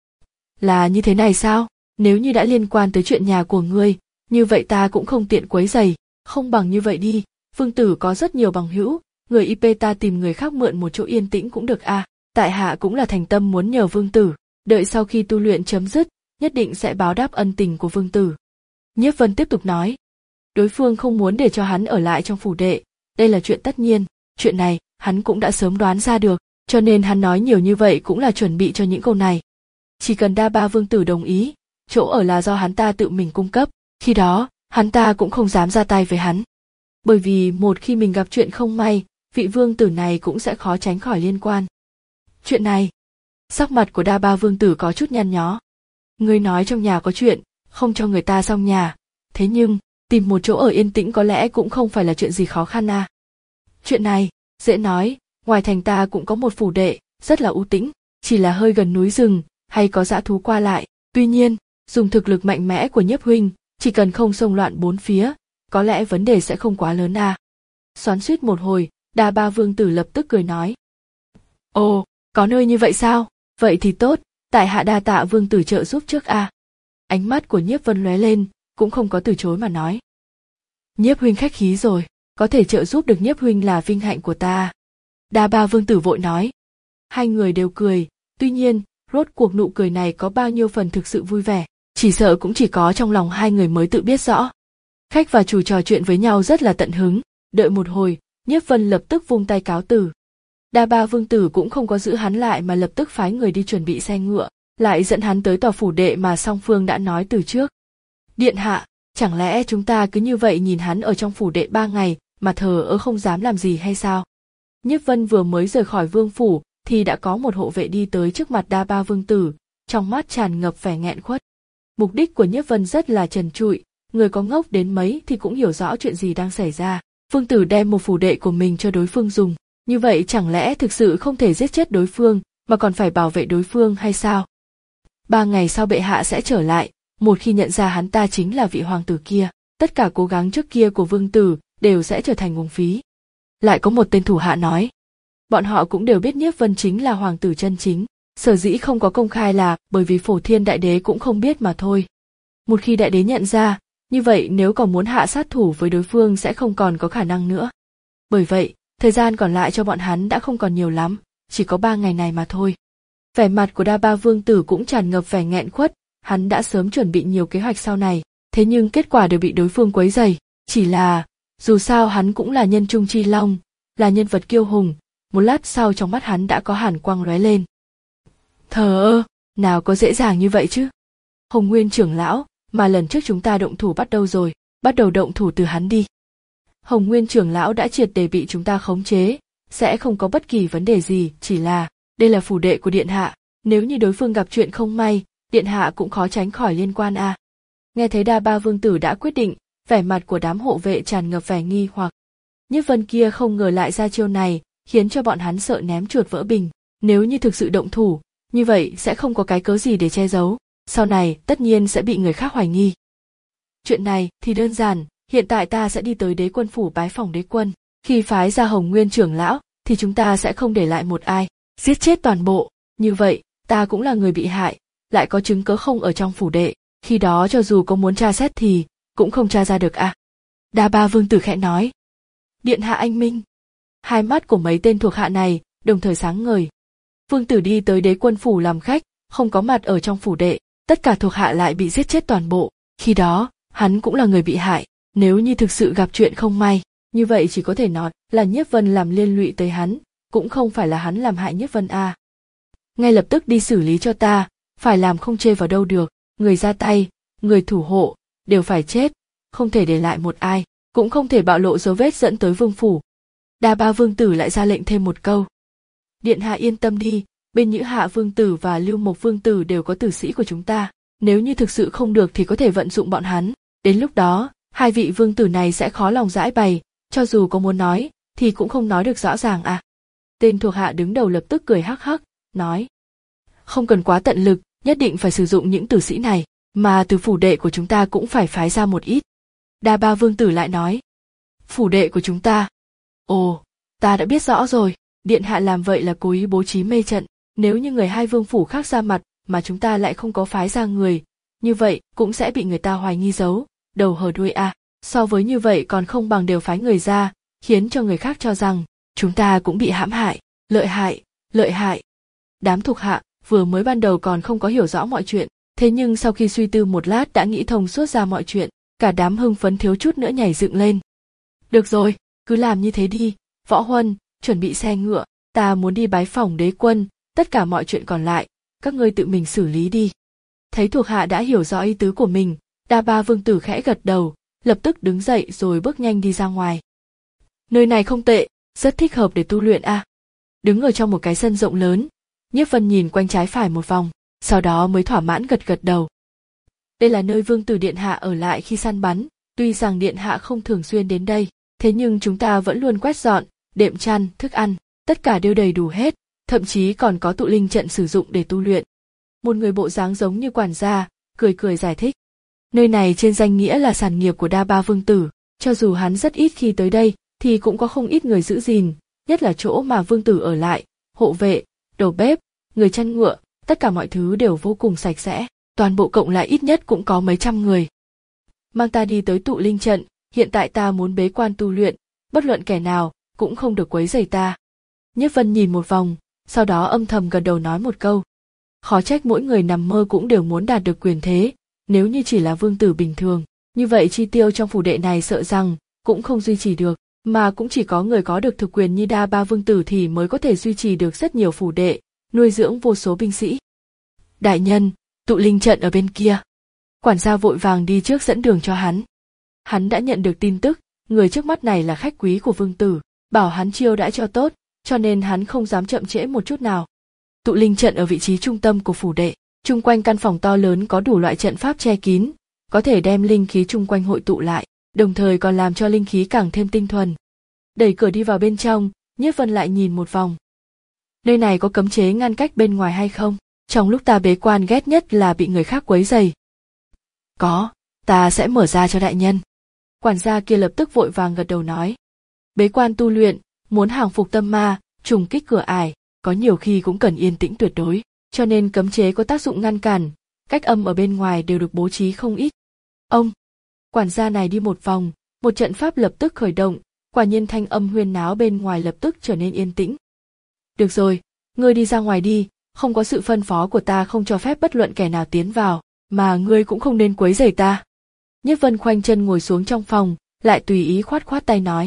Là như thế này sao? Nếu như đã liên quan tới chuyện nhà của ngươi, như vậy ta cũng không tiện quấy rầy, không bằng như vậy đi, Vương tử có rất nhiều bằng hữu, người i pê ta tìm người khác mượn một chỗ yên tĩnh cũng được à, tại hạ cũng là thành tâm muốn nhờ Vương tử, đợi sau khi tu luyện chấm dứt, nhất định sẽ báo đáp ân tình của Vương tử. Nhiếp Vân tiếp tục nói, đối phương không muốn để cho hắn ở lại trong phủ đệ, đây là chuyện tất nhiên, chuyện này hắn cũng đã sớm đoán ra được, cho nên hắn nói nhiều như vậy cũng là chuẩn bị cho những câu này. Chỉ cần Đa Ba Vương tử đồng ý, chỗ ở là do hắn ta tự mình cung cấp, khi đó, hắn ta cũng không dám ra tay với hắn. Bởi vì một khi mình gặp chuyện không may, vị vương tử này cũng sẽ khó tránh khỏi liên quan. Chuyện này, sắc mặt của Đa Ba Vương tử có chút nhăn nhó. Ngươi nói trong nhà có chuyện, không cho người ta xong nhà, thế nhưng, tìm một chỗ ở yên tĩnh có lẽ cũng không phải là chuyện gì khó khăn à. Chuyện này, dễ nói, ngoài thành ta cũng có một phủ đệ, rất là u tĩnh, chỉ là hơi gần núi rừng, hay có dã thú qua lại. Tuy nhiên, dùng thực lực mạnh mẽ của Nhiếp huynh, chỉ cần không xông loạn bốn phía, có lẽ vấn đề sẽ không quá lớn à. Xoắn xuýt một hồi, Đa Ba Vương tử lập tức cười nói. Ồ, có nơi như vậy sao? Vậy thì tốt, tại hạ đa tạ vương tử trợ giúp trước a. À. Ánh mắt của Nhiếp Vân lóe lên, cũng không có từ chối mà nói. Nhiếp huynh khách khí rồi, có thể trợ giúp được Nhiếp huynh là vinh hạnh của ta. Đa Ba Vương tử vội nói. Hai người đều cười, tuy nhiên, rốt cuộc nụ cười này có bao nhiêu phần thực sự vui vẻ, chỉ sợ cũng chỉ có trong lòng hai người mới tự biết rõ. Khách và chủ trò chuyện với nhau rất là tận hứng, đợi một hồi, Nhiếp Vân lập tức vung tay cáo từ. Đa Ba Vương tử cũng không có giữ hắn lại mà lập tức phái người đi chuẩn bị xe ngựa, lại dẫn hắn tới tòa phủ đệ mà song phương đã nói từ trước. Điện hạ, chẳng lẽ chúng ta cứ như vậy nhìn hắn ở trong phủ đệ ba ngày mà thờ ơ không dám làm gì hay sao? Nhiếp Vân vừa mới rời khỏi vương phủ thì đã có một hộ vệ đi tới trước mặt Đa Ba Vương tử, trong mắt tràn ngập vẻ nghẹn khuất. Mục đích của Nhiếp Vân rất là trần trụi, người có ngốc đến mấy thì cũng hiểu rõ chuyện gì đang xảy ra. Vương tử đem một phủ đệ của mình cho đối phương dùng, như vậy chẳng lẽ thực sự không thể giết chết đối phương mà còn phải bảo vệ đối phương hay sao? Ba ngày sau bệ hạ sẽ trở lại, một khi nhận ra hắn ta chính là vị hoàng tử kia, tất cả cố gắng trước kia của vương tử đều sẽ trở thành uổng phí. Lại có một tên thủ hạ nói, bọn họ cũng đều biết Nhiếp Vân chính là hoàng tử chân chính, sở dĩ không có công khai là bởi vì Phổ Thiên đại đế cũng không biết mà thôi. Một khi đại đế nhận ra, như vậy nếu còn muốn hạ sát thủ với đối phương sẽ không còn có khả năng nữa. Bởi vậy, thời gian còn lại cho bọn hắn đã không còn nhiều lắm, chỉ có ba ngày này mà thôi. Vẻ mặt của Đa Ba Vương tử cũng tràn ngập vẻ nghẹn khuất, hắn đã sớm chuẩn bị nhiều kế hoạch sau này, thế nhưng kết quả đều bị đối phương quấy rầy. Chỉ là, dù sao hắn cũng là nhân trung chi long, là nhân vật kiêu hùng, một lát sau trong mắt hắn đã có hàn quang lóe lên. Thờ ơ, nào có dễ dàng như vậy chứ? Hồng Nguyên trưởng lão, mà lần trước chúng ta động thủ bắt đầu rồi, bắt đầu động thủ từ hắn đi. Hồng Nguyên trưởng lão đã triệt để bị chúng ta khống chế, sẽ không có bất kỳ vấn đề gì, chỉ là, đây là phủ đệ của điện hạ, nếu như đối phương gặp chuyện không may, điện hạ cũng khó tránh khỏi liên quan a. À. Nghe thấy Đa Ba Vương tử đã quyết định, vẻ mặt của đám hộ vệ tràn ngập vẻ nghi hoặc. Nhiếp Vân kia không ngờ lại ra chiêu này, khiến cho bọn hắn sợ ném chuột vỡ bình, nếu như thực sự động thủ, như vậy sẽ không có cái cớ gì để che giấu, sau này tất nhiên sẽ bị người khác hoài nghi. Chuyện này thì đơn giản, hiện tại ta sẽ đi tới đế quân phủ bái phỏng đế quân, khi phái ra Hồng Nguyên trưởng lão thì chúng ta sẽ không để lại một ai, giết chết toàn bộ, như vậy ta cũng là người bị hại, lại có chứng cớ không ở trong phủ đệ, khi đó cho dù có muốn tra xét thì cũng không tra ra được à. Đa Ba Vương tử khẽ nói. Điện hạ anh minh. Hai mắt của mấy tên thuộc hạ này đồng thời sáng ngời. Vương tử đi tới đế quân phủ làm khách, không có mặt ở trong phủ đệ, tất cả thuộc hạ lại bị giết chết toàn bộ, khi đó hắn cũng là người bị hại, nếu như thực sự gặp chuyện không may, như vậy chỉ có thể nói là Nhiếp Vân làm liên lụy tới hắn, cũng không phải là hắn làm hại Nhiếp Vân a. À. Ngay lập tức đi xử lý cho ta, phải làm không chê vào đâu được, người ra tay, người thủ hộ, đều phải chết, không thể để lại một ai, cũng không thể bạo lộ dấu vết dẫn tới vương phủ. Đa Ba Vương tử lại ra lệnh thêm một câu. Điện hạ yên tâm đi, bên Nhữ Hạ Vương tử và Lưu Mộc Vương tử đều có tử sĩ của chúng ta, nếu như thực sự không được thì có thể vận dụng bọn hắn, đến lúc đó, hai vị vương tử này sẽ khó lòng giải bày, cho dù có muốn nói, thì cũng không nói được rõ ràng à. Tên thuộc hạ đứng đầu lập tức cười hắc hắc, nói. Không cần quá tận lực, nhất định phải sử dụng những tử sĩ này, mà từ phủ đệ của chúng ta cũng phải phái ra một ít. Đa Ba Vương tử lại nói. Phủ đệ của chúng ta. Ồ, ta đã biết rõ rồi, điện hạ làm vậy là cố ý bố trí mê trận, nếu như người hai vương phủ khác ra mặt mà chúng ta lại không có phái ra người, như vậy cũng sẽ bị người ta hoài nghi giấu, đầu hở đuôi a. À. So với như vậy còn không bằng đều phái người ra, khiến cho người khác cho rằng chúng ta cũng bị hãm hại, lợi hại, lợi hại. Đám thuộc hạ vừa mới ban đầu còn không có hiểu rõ mọi chuyện, thế nhưng sau khi suy tư một lát đã nghĩ thông suốt ra mọi chuyện, cả đám hưng phấn thiếu chút nữa nhảy dựng lên. Được rồi, cứ làm như thế đi, Võ Huân, chuẩn bị xe ngựa, ta muốn đi bái phỏng đế quân, tất cả mọi chuyện còn lại, các ngươi tự mình xử lý đi. Thấy thuộc hạ đã hiểu rõ ý tứ của mình, Đa Ba Vương tử khẽ gật đầu, lập tức đứng dậy rồi bước nhanh đi ra ngoài. Nơi này không tệ, rất thích hợp để tu luyện a. À. Đứng ở trong một cái sân rộng lớn, Nhiếp Vân nhìn quanh trái phải một vòng, sau đó mới thỏa mãn gật gật đầu. Đây là nơi Vương tử điện hạ ở lại khi săn bắn, tuy rằng điện hạ không thường xuyên đến đây, thế nhưng chúng ta vẫn luôn quét dọn, đệm chăn, thức ăn, tất cả đều đầy đủ hết, thậm chí còn có tụ linh trận sử dụng để tu luyện. Một người bộ dáng giống như quản gia, cười cười giải thích. Nơi này trên danh nghĩa là sản nghiệp của Đa Ba Vương Tử, cho dù hắn rất ít khi tới đây, thì cũng có không ít người giữ gìn, nhất là chỗ mà Vương Tử ở lại, hộ vệ, đầu bếp, người chăn ngựa, tất cả mọi thứ đều vô cùng sạch sẽ, toàn bộ cộng lại ít nhất cũng có mấy trăm người. Mang ta đi tới tụ linh trận, hiện tại ta muốn bế quan tu luyện, bất luận kẻ nào cũng không được quấy rầy ta. Nhiếp Vân nhìn một vòng, sau đó âm thầm gật đầu nói một câu. Khó trách mỗi người nằm mơ cũng đều muốn đạt được quyền thế, nếu như chỉ là vương tử bình thường, như vậy chi tiêu trong phủ đệ này sợ rằng cũng không duy trì được, mà cũng chỉ có người có được thực quyền như Đa Ba Vương Tử thì mới có thể duy trì được rất nhiều phủ đệ, nuôi dưỡng vô số binh sĩ. Đại nhân, tụ linh trận ở bên kia. Quản gia vội vàng đi trước dẫn đường cho hắn. Hắn đã nhận được tin tức, người trước mắt này là khách quý của Vương Tử, bảo hắn chiêu đãi cho tốt, cho nên hắn không dám chậm trễ một chút nào. Tụ linh trận ở vị trí trung tâm của phủ đệ, chung quanh căn phòng to lớn có đủ loại trận pháp che kín, có thể đem linh khí chung quanh hội tụ lại, đồng thời còn làm cho linh khí càng thêm tinh thuần. Đẩy cửa đi vào bên trong, Nhiếp Vân lại nhìn một vòng. Nơi này có cấm chế ngăn cách bên ngoài hay không? Trong lúc ta bế quan ghét nhất là bị người khác quấy rầy. Có, ta sẽ mở ra cho đại nhân. Quản gia kia lập tức vội vàng gật đầu nói. Bế quan tu luyện, muốn hàng phục tâm ma, trùng kích cửa ải, có nhiều khi cũng cần yên tĩnh tuyệt đối, cho nên cấm chế có tác dụng ngăn cản, cách âm ở bên ngoài đều được bố trí không ít. Ông, quản gia này đi một vòng, một trận pháp lập tức khởi động, quả nhiên thanh âm huyên náo bên ngoài lập tức trở nên yên tĩnh. Được rồi, ngươi đi ra ngoài đi, không có sự phân phó của ta không cho phép bất luận kẻ nào tiến vào, mà ngươi cũng không nên quấy rầy ta. Nhiếp Vân khoanh chân ngồi xuống trong phòng, lại tùy ý khoát khoát tay nói.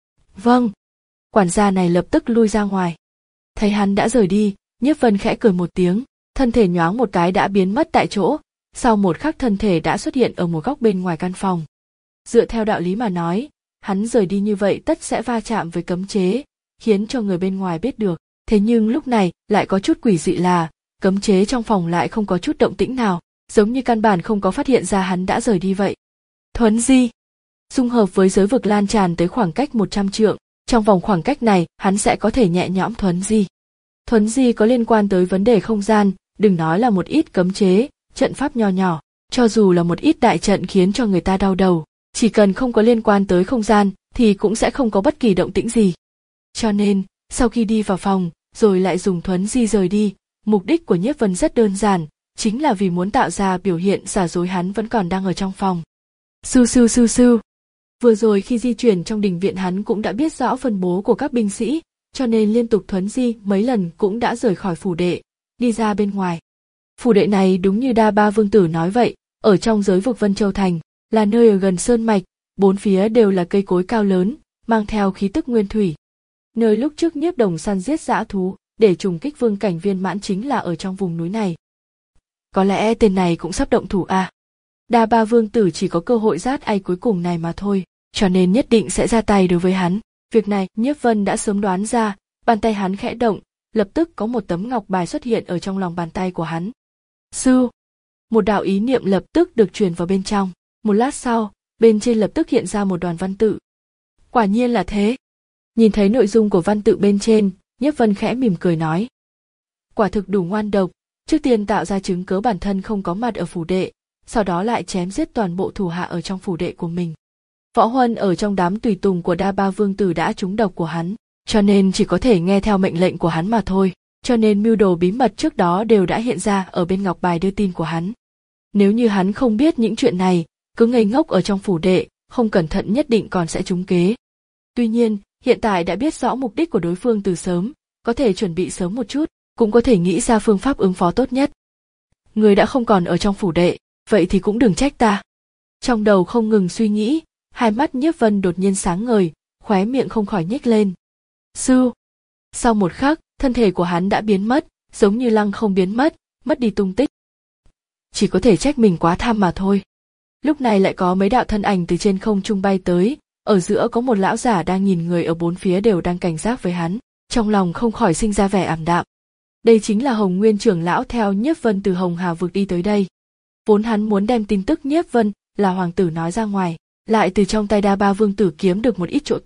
Vâng. Quản gia này lập tức lui ra ngoài. Thấy hắn đã rời đi, Nhiếp Vân khẽ cười một tiếng, thân thể nhoáng một cái đã biến mất tại chỗ, sau một khắc thân thể đã xuất hiện ở một góc bên ngoài căn phòng. Dựa theo đạo lý mà nói, hắn rời đi như vậy tất sẽ va chạm với cấm chế, khiến cho người bên ngoài biết được. Thế nhưng lúc này lại có chút quỷ dị là, cấm chế trong phòng lại không có chút động tĩnh nào, giống như căn bản không có phát hiện ra hắn đã rời đi vậy. Thuấn di, dung hợp với giới vực lan tràn tới khoảng cách một trăm trượng, trong vòng khoảng cách này hắn sẽ có thể nhẹ nhõm thuấn di. Thuấn di có liên quan tới vấn đề không gian, đừng nói là một ít cấm chế, trận pháp nho nhỏ, cho dù là một ít đại trận khiến cho người ta đau đầu, chỉ cần không có liên quan tới không gian thì cũng sẽ không có bất kỳ động tĩnh gì. Cho nên, sau khi đi vào phòng, rồi lại dùng thuấn di rời đi, mục đích của Nhiếp Vân rất đơn giản, chính là vì muốn tạo ra biểu hiện giả dối hắn vẫn còn đang ở trong phòng. Sưu sưu sưu sưu. Vừa rồi khi di chuyển trong đình viện hắn cũng đã biết rõ phân bố của các binh sĩ, cho nên liên tục thuấn di mấy lần cũng đã rời khỏi phủ đệ, đi ra bên ngoài. Phủ đệ này đúng như Đa Ba Vương Tử nói vậy, ở trong giới vực Vân Châu Thành, là nơi ở gần sơn mạch, bốn phía đều là cây cối cao lớn, mang theo khí tức nguyên thủy. Nơi lúc trước Nhiếp Đồng săn giết dã thú, để trùng kích vương cảnh viên mãn chính là ở trong vùng núi này. Có lẽ tên này cũng sắp động thủ à. Đa Ba Vương Tử chỉ có cơ hội rát ai cuối cùng này mà thôi, cho nên nhất định sẽ ra tay đối với hắn. Việc này Nhiếp Vân đã sớm đoán ra, bàn tay hắn khẽ động, lập tức có một tấm ngọc bài xuất hiện ở trong lòng bàn tay của hắn. Sư, một đạo ý niệm lập tức được truyền vào bên trong. Một lát sau, bên trên lập tức hiện ra một đoàn văn tự. Quả nhiên là thế. Nhìn thấy nội dung của văn tự bên trên, Nhiếp Vân khẽ mỉm cười nói. Quả thực đủ ngoan độc, trước tiên tạo ra chứng cớ bản thân không có mặt ở phủ đệ, sau đó lại chém giết toàn bộ thủ hạ ở trong phủ đệ của mình. Võ Huân ở trong đám tùy tùng của Đa Ba Vương Tử đã trúng độc của hắn, cho nên chỉ có thể nghe theo mệnh lệnh của hắn mà thôi, cho nên mưu đồ bí mật trước đó đều đã hiện ra ở bên ngọc bài đưa tin của hắn. Nếu như hắn không biết những chuyện này, cứ ngây ngốc ở trong phủ đệ, không cẩn thận nhất định còn sẽ trúng kế. Tuy nhiên, hiện tại đã biết rõ mục đích của đối phương từ sớm, có thể chuẩn bị sớm một chút, cũng có thể nghĩ ra phương pháp ứng phó tốt nhất. Người đã không còn ở trong phủ đệ, vậy thì cũng đừng trách ta. Trong đầu không ngừng suy nghĩ, hai mắt Nhiếp Vân đột nhiên sáng ngời, khóe miệng không khỏi nhếch lên. Sư. Sau một khắc, thân thể của hắn đã biến mất, giống như lăng không biến mất, mất đi tung tích. Chỉ có thể trách mình quá tham mà thôi. Lúc này lại có mấy đạo thân ảnh từ trên không trung bay tới, ở giữa có một lão giả đang nhìn người ở bốn phía đều đang cảnh giác với hắn, trong lòng không khỏi sinh ra vẻ ảm đạm. Đây chính là Hồng Nguyên trưởng lão theo Nhiếp Vân từ Hồng Hà vực đi tới đây. Vốn hắn muốn đem tin tức Nhiếp Vân là hoàng tử nói ra ngoài, lại từ trong tay Đa Ba Vương Tử kiếm được một ít chỗ tốt,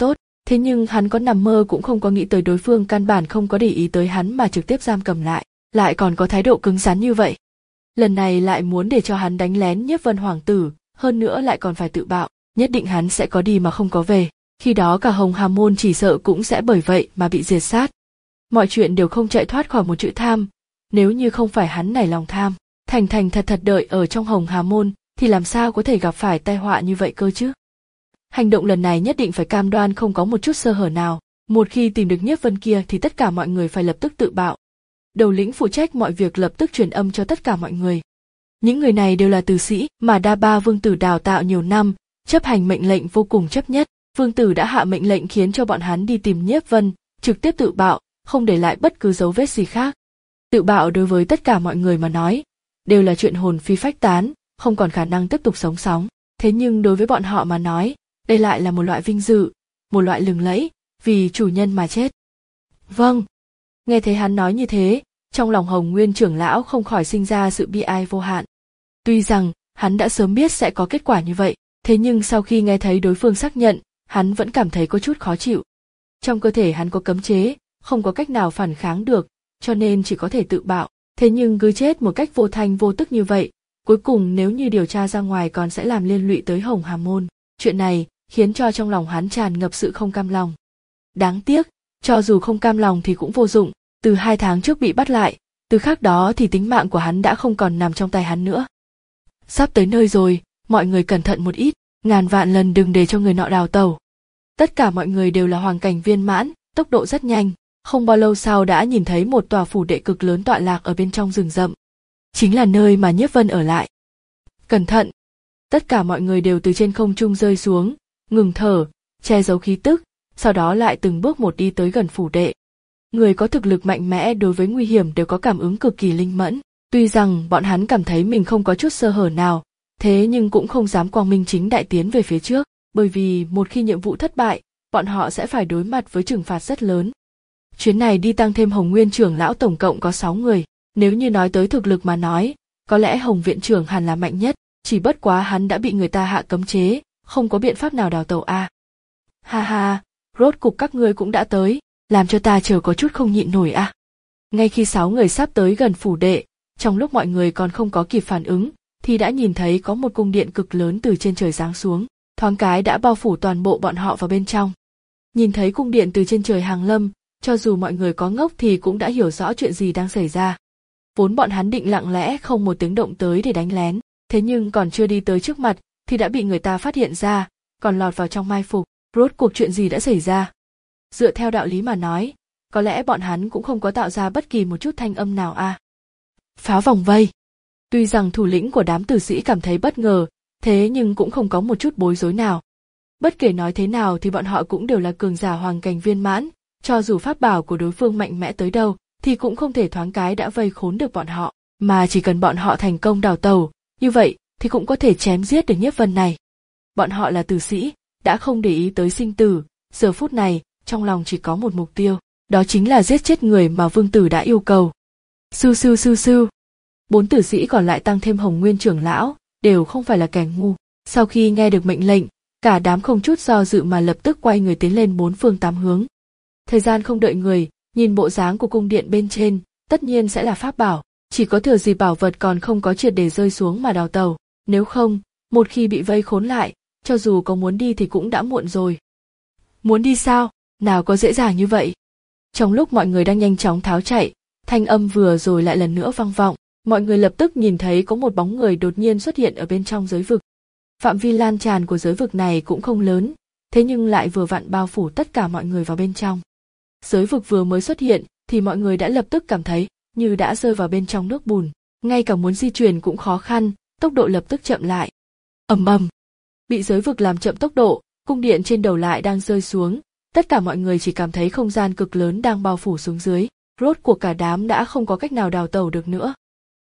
Thế nhưng hắn có nằm mơ cũng không có nghĩ tới đối phương căn bản không có để ý tới hắn mà trực tiếp giam cầm lại, lại còn có thái độ cứng rắn như vậy. Lần này lại muốn để cho hắn đánh lén Nhiếp Vân hoàng tử, hơn nữa lại còn phải tự bạo, nhất định hắn sẽ có đi mà không có về, khi đó cả Hồng Hà môn chỉ sợ cũng sẽ bởi vậy mà bị diệt sát. Mọi chuyện đều không chạy thoát khỏi một chữ tham, nếu như không phải hắn nảy lòng tham, thành thành thật thật đợi ở trong Hồng Hà môn thì làm sao có thể gặp phải tai họa như vậy cơ chứ. Hành động lần này nhất định phải cam đoan không có một chút sơ hở nào, một khi tìm được Nhiếp Vân kia thì tất cả mọi người phải lập tức tự bạo. Đầu lĩnh phụ trách mọi việc lập tức truyền âm cho tất cả mọi người. Những người này đều là tử sĩ mà Đa Ba vương tử đào tạo nhiều năm, chấp hành mệnh lệnh vô cùng chấp nhất. Vương tử đã hạ mệnh lệnh khiến cho bọn hắn đi tìm Nhiếp Vân, trực tiếp tự bạo, không để lại bất cứ dấu vết gì khác. Tự bạo đối với tất cả mọi người mà nói, đều là chuyện hồn phi phách tán, không còn khả năng tiếp tục sống sóng. Thế nhưng đối với bọn họ mà nói, đây lại là một loại vinh dự, một loại lừng lẫy, vì chủ nhân mà chết. Vâng. Nghe thấy hắn nói như thế, trong lòng Hồng Nguyên trưởng lão không khỏi sinh ra sự bi ai vô hạn. Tuy rằng, hắn đã sớm biết sẽ có kết quả như vậy, thế nhưng sau khi nghe thấy đối phương xác nhận, hắn vẫn cảm thấy có chút khó chịu. Trong cơ thể hắn có cấm chế, không có cách nào phản kháng được, cho nên chỉ có thể tự bạo. Thế nhưng cứ chết một cách vô thanh vô tức như vậy, cuối cùng nếu như điều tra ra ngoài còn sẽ làm liên lụy tới Hồng Hà môn. Chuyện này khiến cho trong lòng hắn tràn ngập sự không cam lòng. Đáng tiếc, cho dù không cam lòng thì cũng vô dụng, từ hai tháng trước bị bắt lại, từ khác đó thì tính mạng của hắn đã không còn nằm trong tay hắn nữa. Sắp tới nơi rồi, mọi người cẩn thận một ít, ngàn vạn lần đừng để cho người nọ đào tẩu. Tất cả mọi người đều là hoàng cảnh viên mãn, tốc độ rất nhanh, không bao lâu sau đã nhìn thấy một tòa phủ đệ cực lớn tọa lạc ở bên trong rừng rậm. Chính là nơi mà Nhiếp Vân ở lại. Cẩn thận! Tất cả mọi người đều từ trên không trung rơi xuống, ngừng thở, che giấu khí tức, sau đó lại từng bước một đi tới gần phủ đệ. Người có thực lực mạnh mẽ đối với nguy hiểm đều có cảm ứng cực kỳ linh mẫn, tuy rằng bọn hắn cảm thấy mình không có chút sơ hở nào, thế nhưng cũng không dám quang minh chính đại tiến về phía trước, bởi vì một khi nhiệm vụ thất bại, bọn họ sẽ phải đối mặt với trừng phạt rất lớn. Chuyến này đi tăng thêm Hồng Nguyên trưởng lão tổng cộng có sáu người, nếu như nói tới thực lực mà nói, có lẽ Hồng viện trưởng hẳn là mạnh nhất, chỉ bất quá hắn đã bị người ta hạ cấm chế, không có biện pháp nào đào tẩu a. À. Ha ha, rốt cục các ngươi cũng đã tới, làm cho ta chờ có chút không nhịn nổi a. À. Ngay khi sáu người sắp tới gần phủ đệ, trong lúc mọi người còn không có kịp phản ứng, thì đã nhìn thấy có một cung điện cực lớn từ trên trời giáng xuống, thoáng cái đã bao phủ toàn bộ bọn họ vào bên trong. Nhìn thấy cung điện từ trên trời hàng lâm, cho dù mọi người có ngốc thì cũng đã hiểu rõ chuyện gì đang xảy ra. Vốn bọn hắn định lặng lẽ không một tiếng động tới để đánh lén, thế nhưng còn chưa đi tới trước mặt thì đã bị người ta phát hiện ra, còn lọt vào trong mai phục. Rốt cuộc chuyện gì đã xảy ra? Dựa theo đạo lý mà nói, có lẽ bọn hắn cũng không có tạo ra bất kỳ một chút thanh âm nào a. À. Phá vòng vây. Tuy rằng thủ lĩnh của đám tử sĩ cảm thấy bất ngờ, thế nhưng cũng không có một chút bối rối nào. Bất kể nói thế nào thì bọn họ cũng đều là cường giả hoàng cảnh viên mãn, cho dù pháp bảo của đối phương mạnh mẽ tới đâu thì cũng không thể thoáng cái đã vây khốn được bọn họ, mà chỉ cần bọn họ thành công đào tẩu, như vậy thì cũng có thể chém giết được Nhiếp Vân này. Bọn họ là tử sĩ, đã không để ý tới sinh tử, giờ phút này trong lòng chỉ có một mục tiêu, đó chính là giết chết người mà vương tử đã yêu cầu. Sư sư sư sư. Bốn tử sĩ còn lại tăng thêm Hồng Nguyên trưởng lão, đều không phải là kẻ ngu. Sau khi nghe được mệnh lệnh, cả đám không chút do dự mà lập tức quay người tiến lên bốn phương tám hướng. Thời gian không đợi người, nhìn bộ dáng của cung điện bên trên, tất nhiên sẽ là pháp bảo, chỉ có thừa dịp bảo vật còn không có triệt để rơi xuống mà đào tẩu, nếu không, một khi bị vây khốn lại, cho dù có muốn đi thì cũng đã muộn rồi. Muốn đi sao? Nào có dễ dàng như vậy. Trong lúc mọi người đang nhanh chóng tháo chạy, thanh âm vừa rồi lại lần nữa vang vọng, mọi người lập tức nhìn thấy có một bóng người đột nhiên xuất hiện ở bên trong giới vực. Phạm vi lan tràn của giới vực này cũng không lớn, thế nhưng lại vừa vặn bao phủ tất cả mọi người vào bên trong. Giới vực vừa mới xuất hiện thì mọi người đã lập tức cảm thấy như đã rơi vào bên trong nước bùn, ngay cả muốn di chuyển cũng khó khăn, tốc độ lập tức chậm lại. Ầm ầm, bị giới vực làm chậm tốc độ, cung điện trên đầu lại đang rơi xuống, tất cả mọi người chỉ cảm thấy không gian cực lớn đang bao phủ xuống dưới, rốt cuộc cả đám đã không có cách nào đào tẩu được nữa.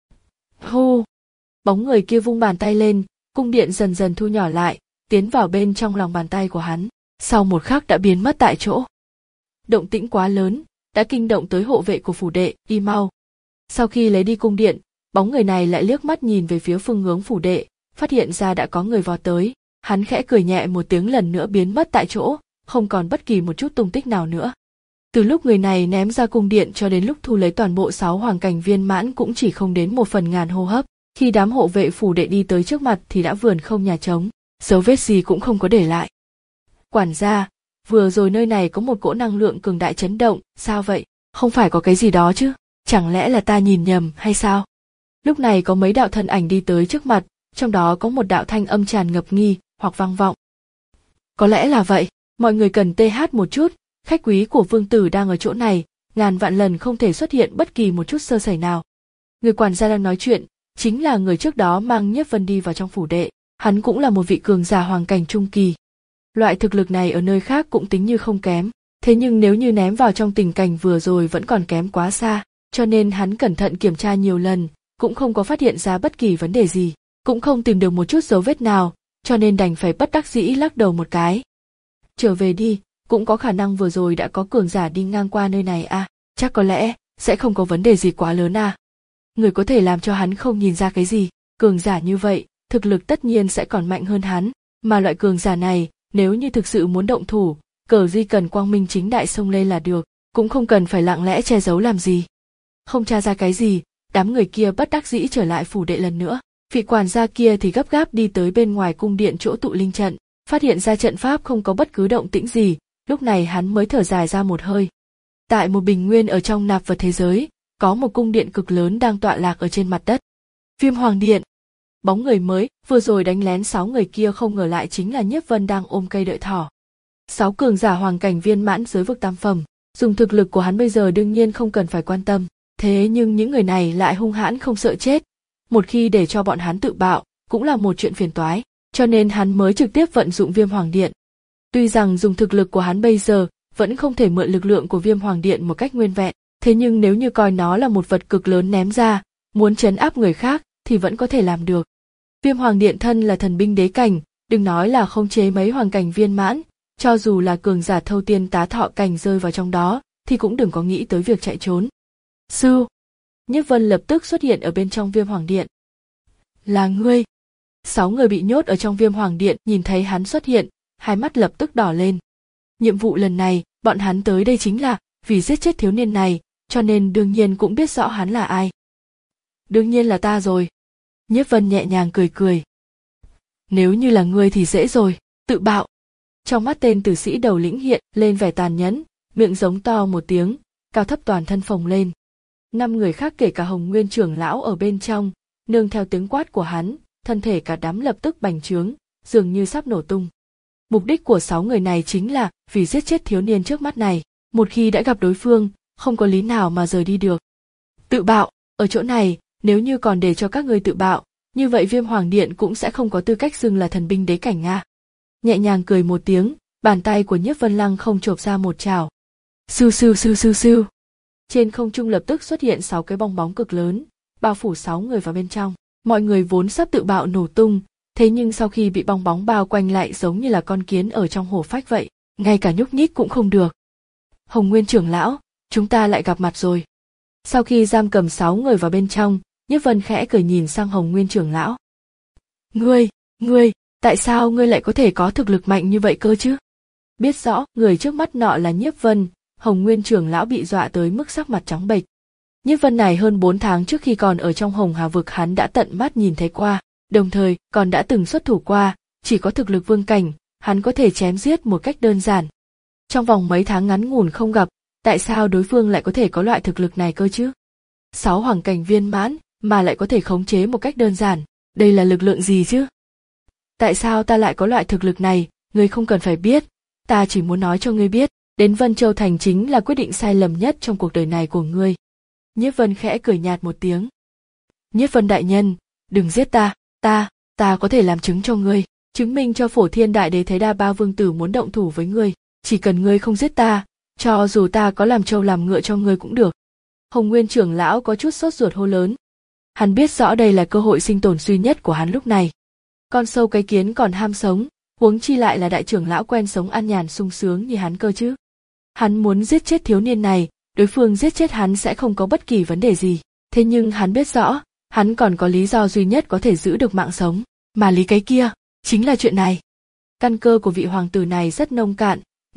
Hô! Bóng người kia vung bàn tay lên, cung điện dần dần thu nhỏ lại, tiến vào bên trong lòng bàn tay của hắn, sau một khắc đã biến mất tại chỗ. Động tĩnh quá lớn, đã kinh động tới hộ vệ của phủ đệ, y mau. Sau khi lấy đi cung điện, bóng người này lại liếc mắt nhìn về phía phương hướng phủ đệ, phát hiện ra đã có người vọt tới, hắn khẽ cười nhẹ một tiếng lần nữa biến mất tại chỗ, không còn bất kỳ một chút tung tích nào nữa. Từ lúc người này ném ra cung điện cho đến lúc thu lấy toàn bộ sáu hoàng cảnh viên mãn cũng chỉ không đến một phần ngàn hô hấp. Khi đám hộ vệ phủ đệ đi tới trước mặt thì đã vườn không nhà trống, dấu vết gì cũng không có để lại. Quản gia, vừa rồi nơi này có một cỗ năng lượng cường đại chấn động, sao vậy? Không phải có cái gì đó chứ? Chẳng lẽ là ta nhìn nhầm hay sao? Lúc này có mấy đạo thân ảnh đi tới trước mặt, trong đó có một đạo thanh âm tràn ngập nghi hoặc vang vọng. Có lẽ là vậy, mọi người cần tê hát một chút, khách quý của vương tử đang ở chỗ này, ngàn vạn lần không thể xuất hiện bất kỳ một chút sơ sẩy nào. Người quản gia đang nói chuyện, chính là người trước đó mang Nhiếp Vân đi vào trong phủ đệ, hắn cũng là một vị cường giả hoàng cảnh trung kỳ. Loại thực lực này ở nơi khác cũng tính như không kém, thế nhưng nếu như ném vào trong tình cảnh vừa rồi vẫn còn kém quá xa, cho nên hắn cẩn thận kiểm tra nhiều lần, cũng không có phát hiện ra bất kỳ vấn đề gì, cũng không tìm được một chút dấu vết nào, cho nên đành phải bất đắc dĩ lắc đầu một cái. Trở về đi, cũng có khả năng vừa rồi đã có cường giả đi ngang qua nơi này à, chắc có lẽ sẽ không có vấn đề gì quá lớn à. Người có thể làm cho hắn không nhìn ra cái gì, cường giả như vậy, thực lực tất nhiên sẽ còn mạnh hơn hắn, mà loại cường giả này, nếu như thực sự muốn động thủ, cờ duy cần quang minh chính đại xông lên là được, cũng không cần phải lặng lẽ che giấu làm gì. Không tra ra cái gì, đám người kia bất đắc dĩ trở lại phủ đệ lần nữa. Vị quản gia kia thì gấp gáp đi tới bên ngoài cung điện chỗ tụ linh trận, phát hiện ra trận pháp không có bất cứ động tĩnh gì, lúc này hắn mới thở dài ra một hơi. Tại một bình nguyên ở trong nạp vật thế giới, có một cung điện cực lớn đang tọa lạc ở trên mặt đất. Viêm Hoàng Điện. Bóng người mới, vừa rồi đánh lén sáu người kia không ngờ lại chính là Nhiếp Vân đang ôm cây đợi thỏ. Sáu cường giả hoàng cảnh viên mãn giới vực tam phẩm, dùng thực lực của hắn bây giờ đương nhiên không cần phải quan tâm, thế nhưng những người này lại hung hãn không sợ chết. Một khi để cho bọn hắn tự bạo, cũng là một chuyện phiền toái, cho nên hắn mới trực tiếp vận dụng Viêm Hoàng Điện. Tuy rằng dùng thực lực của hắn bây giờ, vẫn không thể mượn lực lượng của Viêm Hoàng Điện một cách nguyên vẹn, thế nhưng nếu như coi nó là một vật cực lớn ném ra, muốn trấn áp người khác thì vẫn có thể làm được. Viêm Hoàng Điện thân là thần binh đế cảnh, đừng nói là khống chế mấy hoàng cảnh viên mãn, cho dù là cường giả thâu tiên tá thọ cảnh rơi vào trong đó, thì cũng đừng có nghĩ tới việc chạy trốn. Sư! Nhiếp Vân lập tức xuất hiện ở bên trong Viêm Hoàng Điện. Là ngươi! Sáu người bị nhốt ở trong Viêm Hoàng Điện nhìn thấy hắn xuất hiện, hai mắt lập tức đỏ lên. Nhiệm vụ lần này, bọn hắn tới đây chính là vì giết chết thiếu niên này, cho nên đương nhiên cũng biết rõ hắn là ai. Đương nhiên là ta rồi. Nhiếp Vân nhẹ nhàng cười cười. Nếu như là ngươi thì dễ rồi, tự bạo. Trong mắt tên tử sĩ đầu lĩnh hiện lên vẻ tàn nhẫn, miệng giống to một tiếng, cao thấp toàn thân phồng lên. Năm người khác kể cả Hồng Nguyên trưởng lão ở bên trong, nương theo tiếng quát của hắn, thân thể cả đám lập tức bành trướng, dường như sắp nổ tung. Mục đích của sáu người này chính là vì giết chết thiếu niên trước mắt này, một khi đã gặp đối phương, không có lý nào mà rời đi được. Tự bạo, ở chỗ này, nếu như còn để cho các ngươi tự bạo, như vậy Viêm Hoàng Điện cũng sẽ không có tư cách xưng là thần binh đế cảnh nga. Nhẹ nhàng cười một tiếng, bàn tay của Nhiếp Vân Lăng không chộp ra một chảo. Sưu sưu sưu sưu sưu. Trên không trung lập tức xuất hiện sáu cái bong bóng cực lớn, bao phủ sáu người vào bên trong. Mọi người vốn sắp tự bạo nổ tung, thế nhưng sau khi bị bong bóng bao quanh lại giống như là con kiến ở trong hổ phách vậy, ngay cả nhúc nhích cũng không được. Hồng Nguyên trưởng lão, chúng ta lại gặp mặt rồi. Sau khi giam cầm sáu người vào bên trong, Nhiếp Vân khẽ cười nhìn sang Hồng Nguyên trưởng lão. Ngươi, ngươi, tại sao ngươi lại có thể có thực lực mạnh như vậy cơ chứ? Biết rõ người trước mắt nọ là Nhiếp Vân, Hồng Nguyên trưởng lão bị dọa tới mức sắc mặt trắng bệch. Nhiếp Vân này hơn bốn tháng trước khi còn ở trong Hồng Hà vực hắn đã tận mắt nhìn thấy qua, đồng thời còn đã từng xuất thủ qua, chỉ có thực lực vương cảnh, hắn có thể chém giết một cách đơn giản. Trong vòng mấy tháng ngắn ngủn không gặp, tại sao đối phương lại có thể có loại thực lực này cơ chứ? Sáu hoàng cảnh viên mãn, mà lại có thể khống chế một cách đơn giản, đây là lực lượng gì chứ? Tại sao ta lại có loại thực lực này, ngươi không cần phải biết, ta chỉ muốn nói cho ngươi biết, đến Vân Châu Thành chính là quyết định sai lầm nhất trong cuộc đời này của ngươi. Nhiếp Vân khẽ cười nhạt một tiếng. Nhiếp Vân đại nhân, đừng giết ta, ta, ta có thể làm chứng cho ngươi, chứng minh cho Phổ Thiên Đại Đế Thế Đa Ba Vương Tử muốn động thủ với ngươi, chỉ cần ngươi không giết ta, cho dù ta có làm trâu làm ngựa cho ngươi cũng được. Hồng Nguyên trưởng lão có chút sốt ruột hô lớn. Hắn biết rõ đây là cơ hội sinh tồn duy nhất của hắn lúc này. Con sâu cái kiến còn ham sống, huống chi lại là đại trưởng lão quen sống an nhàn sung sướng như hắn cơ chứ. Hắn muốn giết chết thiếu niên này, đối phương giết chết hắn sẽ không có bất kỳ vấn đề gì. Thế nhưng hắn biết rõ, hắn còn có lý do duy nhất có thể giữ được mạng sống, mà lý cái kia, chính là chuyện này. Căn cơ của vị hoàng tử này rất nông cạn,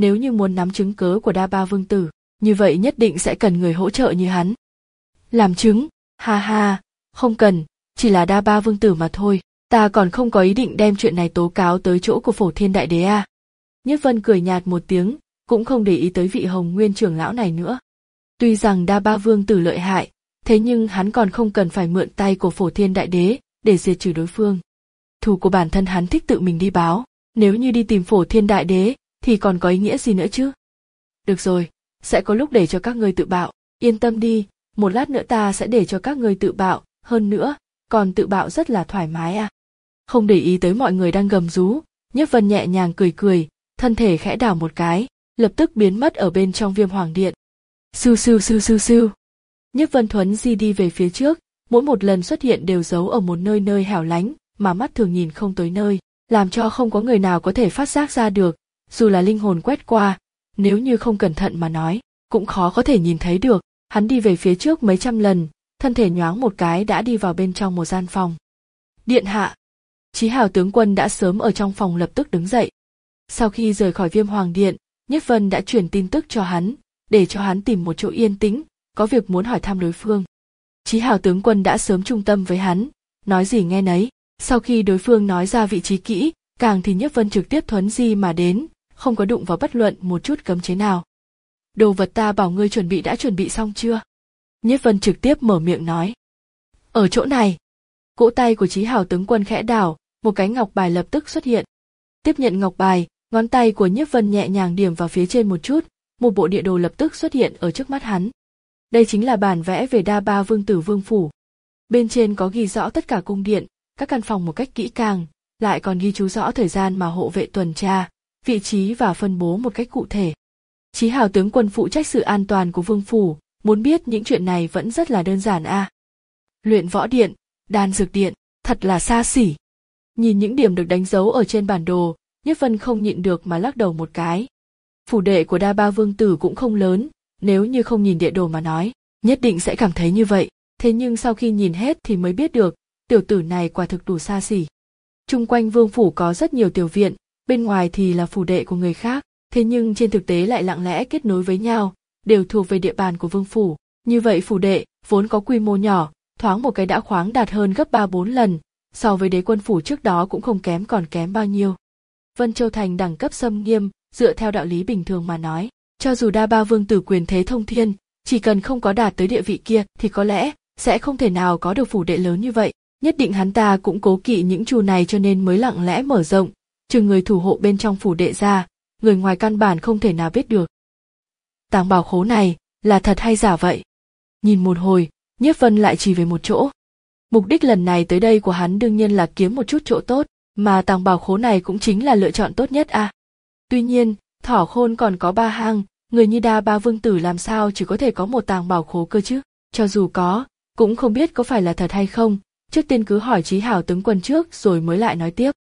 nếu như muốn nắm chứng cớ của Đa Ba Vương Tử, như vậy nhất định sẽ cần người hỗ trợ như hắn. Làm chứng? Ha ha, không cần, chỉ là Đa Ba Vương Tử mà thôi, ta còn không có ý định đem chuyện này tố cáo tới chỗ của Phổ Thiên Đại Đế à. Nhất Vân cười nhạt một tiếng, cũng không để ý tới vị Hồng Nguyên trưởng lão này nữa. Tuy rằng Đa Ba Vương Tử lợi hại, thế nhưng hắn còn không cần phải mượn tay của Phổ Thiên Đại Đế để diệt trừ đối phương. Thù của bản thân hắn thích tự mình đi báo, nếu như đi tìm Phổ Thiên Đại Đế thì còn có ý nghĩa gì nữa chứ? Được rồi, sẽ có lúc để cho các ngươi tự bạo, yên tâm đi, một lát nữa ta sẽ để cho các ngươi tự bạo, hơn nữa, còn tự bạo rất là thoải mái à. Không để ý tới mọi người đang gầm rú, Nhất Vân nhẹ nhàng cười cười, thân thể khẽ đảo một cái, lập tức biến mất ở bên trong Viêm Hoàng Điện. Sưu sưu sưu sưu sưu. Nhất Vân thuấn di đi về phía trước, mỗi một lần xuất hiện đều giấu ở một nơi nơi hẻo lánh, mà mắt thường nhìn không tới nơi, làm cho không có người nào có thể phát giác ra được, dù là linh hồn quét qua, nếu như không cẩn thận mà nói, cũng khó có thể nhìn thấy được. Hắn đi về phía trước mấy trăm lần, thân thể nhoáng một cái đã đi vào bên trong một gian phòng. Điện hạ. Chí Hào tướng quân đã sớm ở trong phòng lập tức đứng dậy. Sau khi rời khỏi Viêm Hoàng Điện, Nhất Vân đã truyền tin tức cho hắn, để cho hắn tìm một chỗ yên tĩnh, có việc muốn hỏi thăm đối phương. Chí Hào tướng quân đã sớm trung tâm với hắn, nói gì nghe nấy. Sau khi đối phương nói ra vị trí kỹ, càng thì Nhất Vân trực tiếp thuấn di mà đến, không có đụng vào bất luận một chút cấm chế nào. Đồ vật ta bảo ngươi chuẩn bị đã chuẩn bị xong chưa? Nhất Vân trực tiếp mở miệng nói. Ở chỗ này. Cỗ tay của Chí Hào tướng quân khẽ đảo, một cái ngọc bài lập tức xuất hiện. Tiếp nhận ngọc bài, ngón tay của Nhất Vân nhẹ nhàng điểm vào phía trên một chút, một bộ địa đồ lập tức xuất hiện ở trước mắt hắn. Đây chính là bản vẽ về Đa Ba Vương Tử Vương phủ. Bên trên có ghi rõ tất cả cung điện, các căn phòng một cách kỹ càng, lại còn ghi chú rõ thời gian mà hộ vệ tuần tra, vị trí và phân bố một cách cụ thể. Chí Hào tướng quân phụ trách sự an toàn của vương phủ, muốn biết những chuyện này vẫn rất là đơn giản a. À. Luyện võ điện, đan dược điện, thật là xa xỉ. Nhìn những điểm được đánh dấu ở trên bản đồ, Nhất Vân không nhịn được mà lắc đầu một cái. Phủ đệ của Đa Ba Vương Tử cũng không lớn, nếu như không nhìn địa đồ mà nói, nhất định sẽ cảm thấy như vậy. Thế nhưng sau khi nhìn hết thì mới biết được, tiểu tử này quả thực đủ xa xỉ. Chung quanh vương phủ có rất nhiều tiểu viện, bên ngoài thì là phủ đệ của người khác, thế nhưng trên thực tế lại lặng lẽ kết nối với nhau, đều thuộc về địa bàn của vương phủ. Như vậy phủ đệ, vốn có quy mô nhỏ, thoáng một cái đã khoáng đạt hơn gấp ba bốn lần, so với đế quân phủ trước đó cũng không kém còn kém bao nhiêu. Vân Châu Thành đẳng cấp xâm nghiêm, dựa theo đạo lý bình thường mà nói, cho dù Đa Ba Vương Tử quyền thế thông thiên, chỉ cần không có đạt tới địa vị kia thì có lẽ sẽ không thể nào có được phủ đệ lớn như vậy. Nhất định hắn ta cũng cố kỵ những chu này cho nên mới lặng lẽ mở rộng, trừ người thủ hộ bên trong phủ đệ ra, người ngoài căn bản không thể nào biết được. Tàng bảo khố này là thật hay giả vậy? Nhìn một hồi, Nhiếp Vân lại chỉ về một chỗ. Mục đích lần này tới đây của hắn đương nhiên là kiếm một chút chỗ tốt, mà tàng bảo khố này cũng chính là lựa chọn tốt nhất à. Tuy nhiên, Thỏ Khôn còn có ba hang, người như Đa Ba Vương Tử làm sao chỉ có thể có một tàng bảo khố cơ chứ? Cho dù có, cũng không biết có phải là thật hay không. Trước tiên cứ hỏi Chí Hào tướng quân trước rồi mới lại nói tiếp.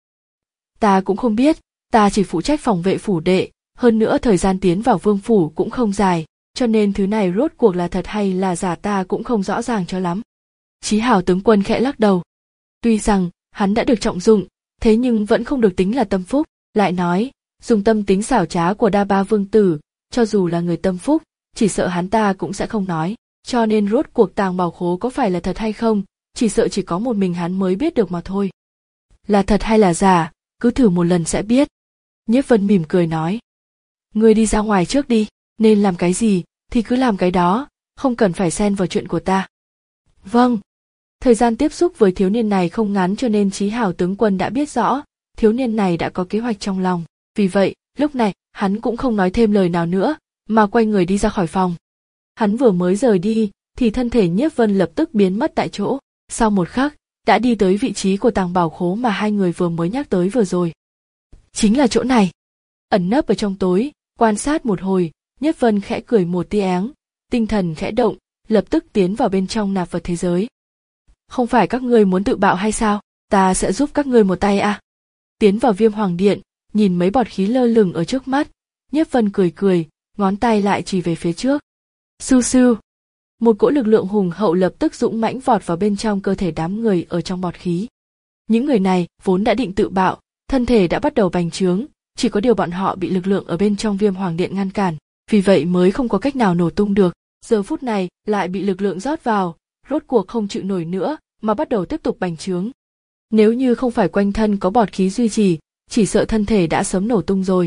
Ta cũng không biết, ta chỉ phụ trách phòng vệ phủ đệ, hơn nữa thời gian tiến vào vương phủ cũng không dài, cho nên thứ này rốt cuộc là thật hay là giả ta cũng không rõ ràng cho lắm. Chí Hào tướng quân khẽ lắc đầu. Tuy rằng hắn đã được trọng dụng, thế nhưng vẫn không được tính là tâm phúc, lại nói, dùng tâm tính xảo trá của Đa Ba Vương Tử, cho dù là người tâm phúc, chỉ sợ hắn ta cũng sẽ không nói, cho nên rốt cuộc tàng bảo khố có phải là thật hay không, chỉ sợ chỉ có một mình hắn mới biết được mà thôi. Là thật hay là giả, cứ thử một lần sẽ biết. Nhiếp Vân mỉm cười nói. Ngươi đi ra ngoài trước đi, nên làm cái gì thì cứ làm cái đó, không cần phải xen vào chuyện của ta. Vâng. Thời gian tiếp xúc với thiếu niên này không ngắn cho nên Chí Hào tướng quân đã biết rõ, thiếu niên này đã có kế hoạch trong lòng. Vì vậy, lúc này, hắn cũng không nói thêm lời nào nữa, mà quay người đi ra khỏi phòng. Hắn vừa mới rời đi, thì thân thể Nhiếp Vân lập tức biến mất tại chỗ. Sau một khắc, đã đi tới vị trí của tàng bảo khố mà hai người vừa mới nhắc tới vừa rồi. Chính là chỗ này. Ẩn nấp ở trong tối, quan sát một hồi, Nhiếp Vân khẽ cười một tia áng, tinh thần khẽ động, lập tức tiến vào bên trong nạp vật thế giới. Không phải các ngươi muốn tự bạo hay sao? Ta sẽ giúp các ngươi một tay à? Tiến vào Viêm Hoàng Điện, nhìn mấy bọt khí lơ lửng ở trước mắt, Nhiếp Vân cười cười, ngón tay lại chỉ về phía trước. Sưu sưu. Một cỗ lực lượng hùng hậu lập tức dũng mãnh vọt vào bên trong cơ thể đám người ở trong bọt khí. Những người này vốn đã định tự bạo, thân thể đã bắt đầu bành trướng, chỉ có điều bọn họ bị lực lượng ở bên trong Viêm Hoàng Điện ngăn cản, vì vậy mới không có cách nào nổ tung được. Giờ phút này lại bị lực lượng rót vào, rốt cuộc không chịu nổi nữa mà bắt đầu tiếp tục bành trướng. Nếu như không phải quanh thân có bọt khí duy trì, chỉ sợ thân thể đã sớm nổ tung rồi.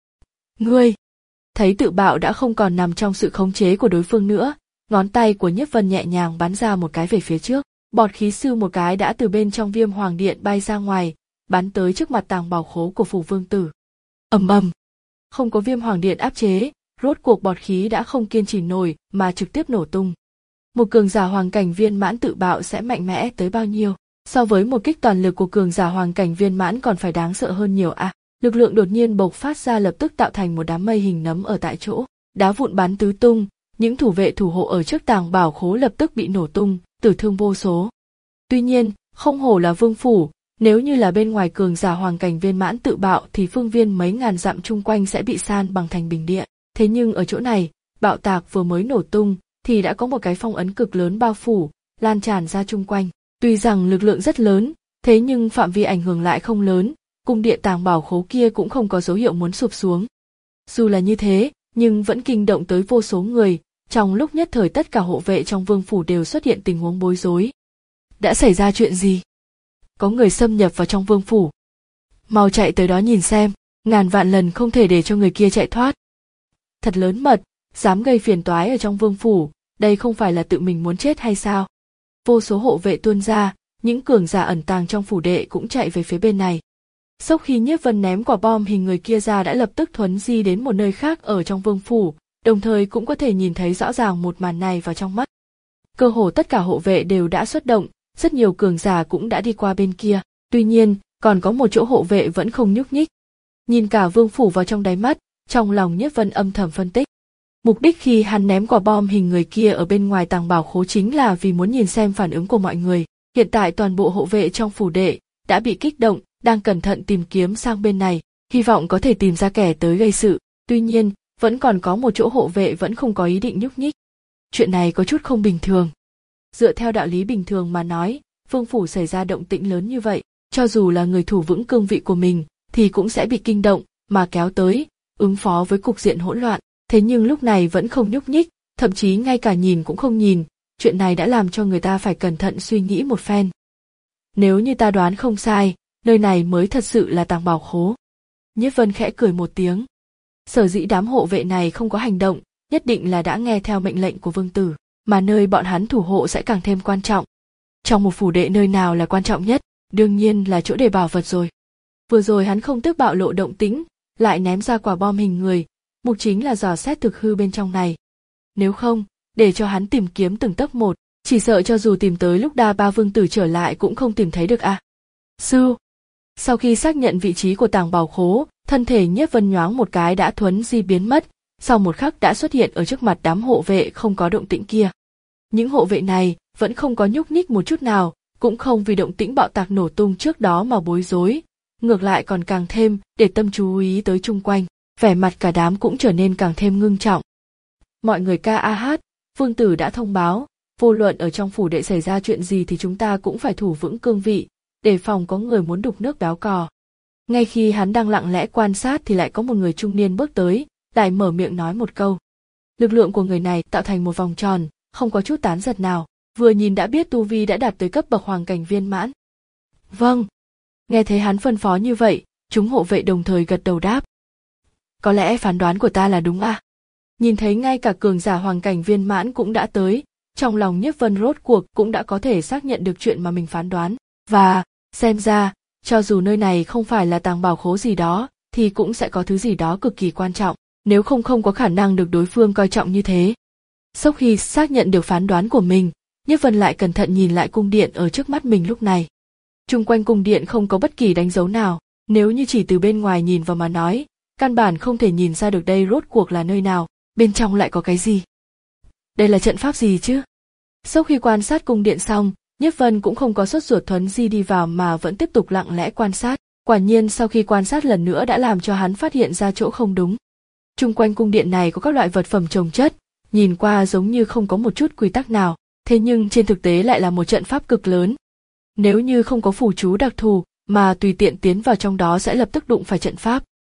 Ngươi! Thấy tự bạo đã không còn nằm trong sự khống chế của đối phương nữa, ngón tay của Nhiếp Vân nhẹ nhàng bắn ra một cái về phía trước, bọt khí sưu một cái đã từ bên trong Viêm Hoàng Điện bay ra ngoài, bắn tới trước mặt tàng bảo khố của Phù Vương Tử. Ầm ầm! Không có Viêm Hoàng Điện áp chế, rốt cuộc bọt khí đã không kiên trì nổi mà trực tiếp nổ tung. Một cường giả hoàng cảnh viên mãn tự bạo sẽ mạnh mẽ tới bao nhiêu? So với một kích toàn lực của cường giả hoàng cảnh viên mãn còn phải đáng sợ hơn nhiều à? Lực lượng đột nhiên bộc phát ra lập tức tạo thành một đám mây hình nấm ở tại chỗ, đá vụn bắn tứ tung, những thủ vệ thủ hộ ở trước tàng bảo khố lập tức bị nổ tung, tử thương vô số. Tuy nhiên, không hổ là vương phủ, nếu như là bên ngoài cường giả hoàng cảnh viên mãn tự bạo thì phương viên mấy ngàn dặm chung quanh sẽ bị san bằng thành bình địa. Thế nhưng ở chỗ này, bạo tạc vừa mới nổ tung thì đã có một cái phong ấn cực lớn bao phủ, lan tràn ra chung quanh. Tuy rằng lực lượng rất lớn, thế nhưng phạm vi ảnh hưởng lại không lớn, cung điện tàng bảo khố kia cũng không có dấu hiệu muốn sụp xuống. Dù là như thế, nhưng vẫn kinh động tới vô số người, trong lúc nhất thời tất cả hộ vệ trong vương phủ đều xuất hiện tình huống bối rối. Đã xảy ra chuyện gì? Có người xâm nhập vào trong vương phủ. Mau chạy tới đó nhìn xem, ngàn vạn lần không thể để cho người kia chạy thoát. Thật lớn mật, dám gây phiền toái ở trong vương phủ, đây không phải là tự mình muốn chết hay sao? Vô số hộ vệ tuôn ra, những cường giả ẩn tàng trong phủ đệ cũng chạy về phía bên này. Sau khi Nhiếp Vân ném quả bom hình người kia ra đã lập tức thuấn di đến một nơi khác ở trong vương phủ, đồng thời cũng có thể nhìn thấy rõ ràng một màn này vào trong mắt. Cơ hồ tất cả hộ vệ đều đã xuất động, rất nhiều cường giả cũng đã đi qua bên kia, tuy nhiên, còn có một chỗ hộ vệ vẫn không nhúc nhích. Nhìn cả vương phủ vào trong đáy mắt, trong lòng Nhiếp Vân âm thầm phân tích. Mục đích khi hắn ném quả bom hình người kia ở bên ngoài tàng bảo khố chính là vì muốn nhìn xem phản ứng của mọi người. Hiện tại toàn bộ hộ vệ trong phủ đệ đã bị kích động, đang cẩn thận tìm kiếm sang bên này, hy vọng có thể tìm ra kẻ tới gây sự. Tuy nhiên, vẫn còn có một chỗ hộ vệ vẫn không có ý định nhúc nhích. Chuyện này có chút không bình thường. Dựa theo đạo lý bình thường mà nói, vương phủ xảy ra động tĩnh lớn như vậy, cho dù là người thủ vững cương vị của mình thì cũng sẽ bị kinh động mà kéo tới, ứng phó với cục diện hỗn loạn. Thế nhưng lúc này vẫn không nhúc nhích, thậm chí ngay cả nhìn cũng không nhìn, chuyện này đã làm cho người ta phải cẩn thận suy nghĩ một phen. Nếu như ta đoán không sai, nơi này mới thật sự là tàng bảo khố. Nhiếp Vân khẽ cười một tiếng. Sở dĩ đám hộ vệ này không có hành động, nhất định là đã nghe theo mệnh lệnh của vương tử, mà nơi bọn hắn thủ hộ sẽ càng thêm quan trọng. Trong một phủ đệ nơi nào là quan trọng nhất, đương nhiên là chỗ để bảo vật rồi. Vừa rồi hắn không tức bạo lộ động tĩnh, lại ném ra quả bom hình người, mục chính là dò xét thực hư bên trong này. Nếu không, để cho hắn tìm kiếm từng tấc một, chỉ sợ cho dù tìm tới lúc đa ba vương tử trở lại cũng không tìm thấy được à. Sư! Sau khi xác nhận vị trí của tàng bảo khố, thân thể Nhiếp Vân nhoáng một cái đã thuấn di biến mất, sau một khắc đã xuất hiện ở trước mặt đám hộ vệ không có động tĩnh kia. Những hộ vệ này vẫn không có nhúc nhích một chút nào, cũng không vì động tĩnh bạo tạc nổ tung trước đó mà bối rối, ngược lại còn càng thêm để tâm chú ý tới chung quanh, vẻ mặt cả đám cũng trở nên càng thêm ngưng trọng. Mọi người ca a hát, vương tử đã thông báo, vô luận ở trong phủ đệ xảy ra chuyện gì thì chúng ta cũng phải thủ vững cương vị, đề phòng có người muốn đục nước béo cò. Ngay khi hắn đang lặng lẽ quan sát thì lại có một người trung niên bước tới, lại mở miệng nói một câu. Lực lượng của người này tạo thành một vòng tròn, không có chút tán giật nào, vừa nhìn đã biết tu vi đã đạt tới cấp bậc hoàng cảnh viên mãn. Vâng. Nghe thấy hắn phân phó như vậy, chúng hộ vệ đồng thời gật đầu đáp. Có lẽ phán đoán của ta là đúng à? Nhìn thấy ngay cả cường giả hoàng cảnh viên mãn cũng đã tới, trong lòng Nhiếp Vân rốt cuộc cũng đã có thể xác nhận được chuyện mà mình phán đoán. Và, xem ra, cho dù nơi này không phải là tàng bảo khố gì đó, thì cũng sẽ có thứ gì đó cực kỳ quan trọng, nếu không không có khả năng được đối phương coi trọng như thế. Sau khi xác nhận được phán đoán của mình, Nhiếp Vân lại cẩn thận nhìn lại cung điện ở trước mắt mình lúc này. Chung quanh cung điện không có bất kỳ đánh dấu nào, nếu như chỉ từ bên ngoài nhìn vào mà nói, căn bản không thể nhìn ra được đây rốt cuộc là nơi nào, bên trong lại có cái gì. Đây là trận pháp gì chứ? Sau khi quan sát cung điện xong, Nhiếp Vân cũng không có sốt ruột thuấn di đi vào mà vẫn tiếp tục lặng lẽ quan sát. Quả nhiên sau khi quan sát lần nữa đã làm cho hắn phát hiện ra chỗ không đúng. Chung quanh cung điện này có các loại vật phẩm chồng chất, nhìn qua giống như không có một chút quy tắc nào, thế nhưng trên thực tế lại là một trận pháp cực lớn. Nếu như không có phù chú đặc thù mà tùy tiện tiến vào trong đó sẽ lập tức đụng phải trận pháp,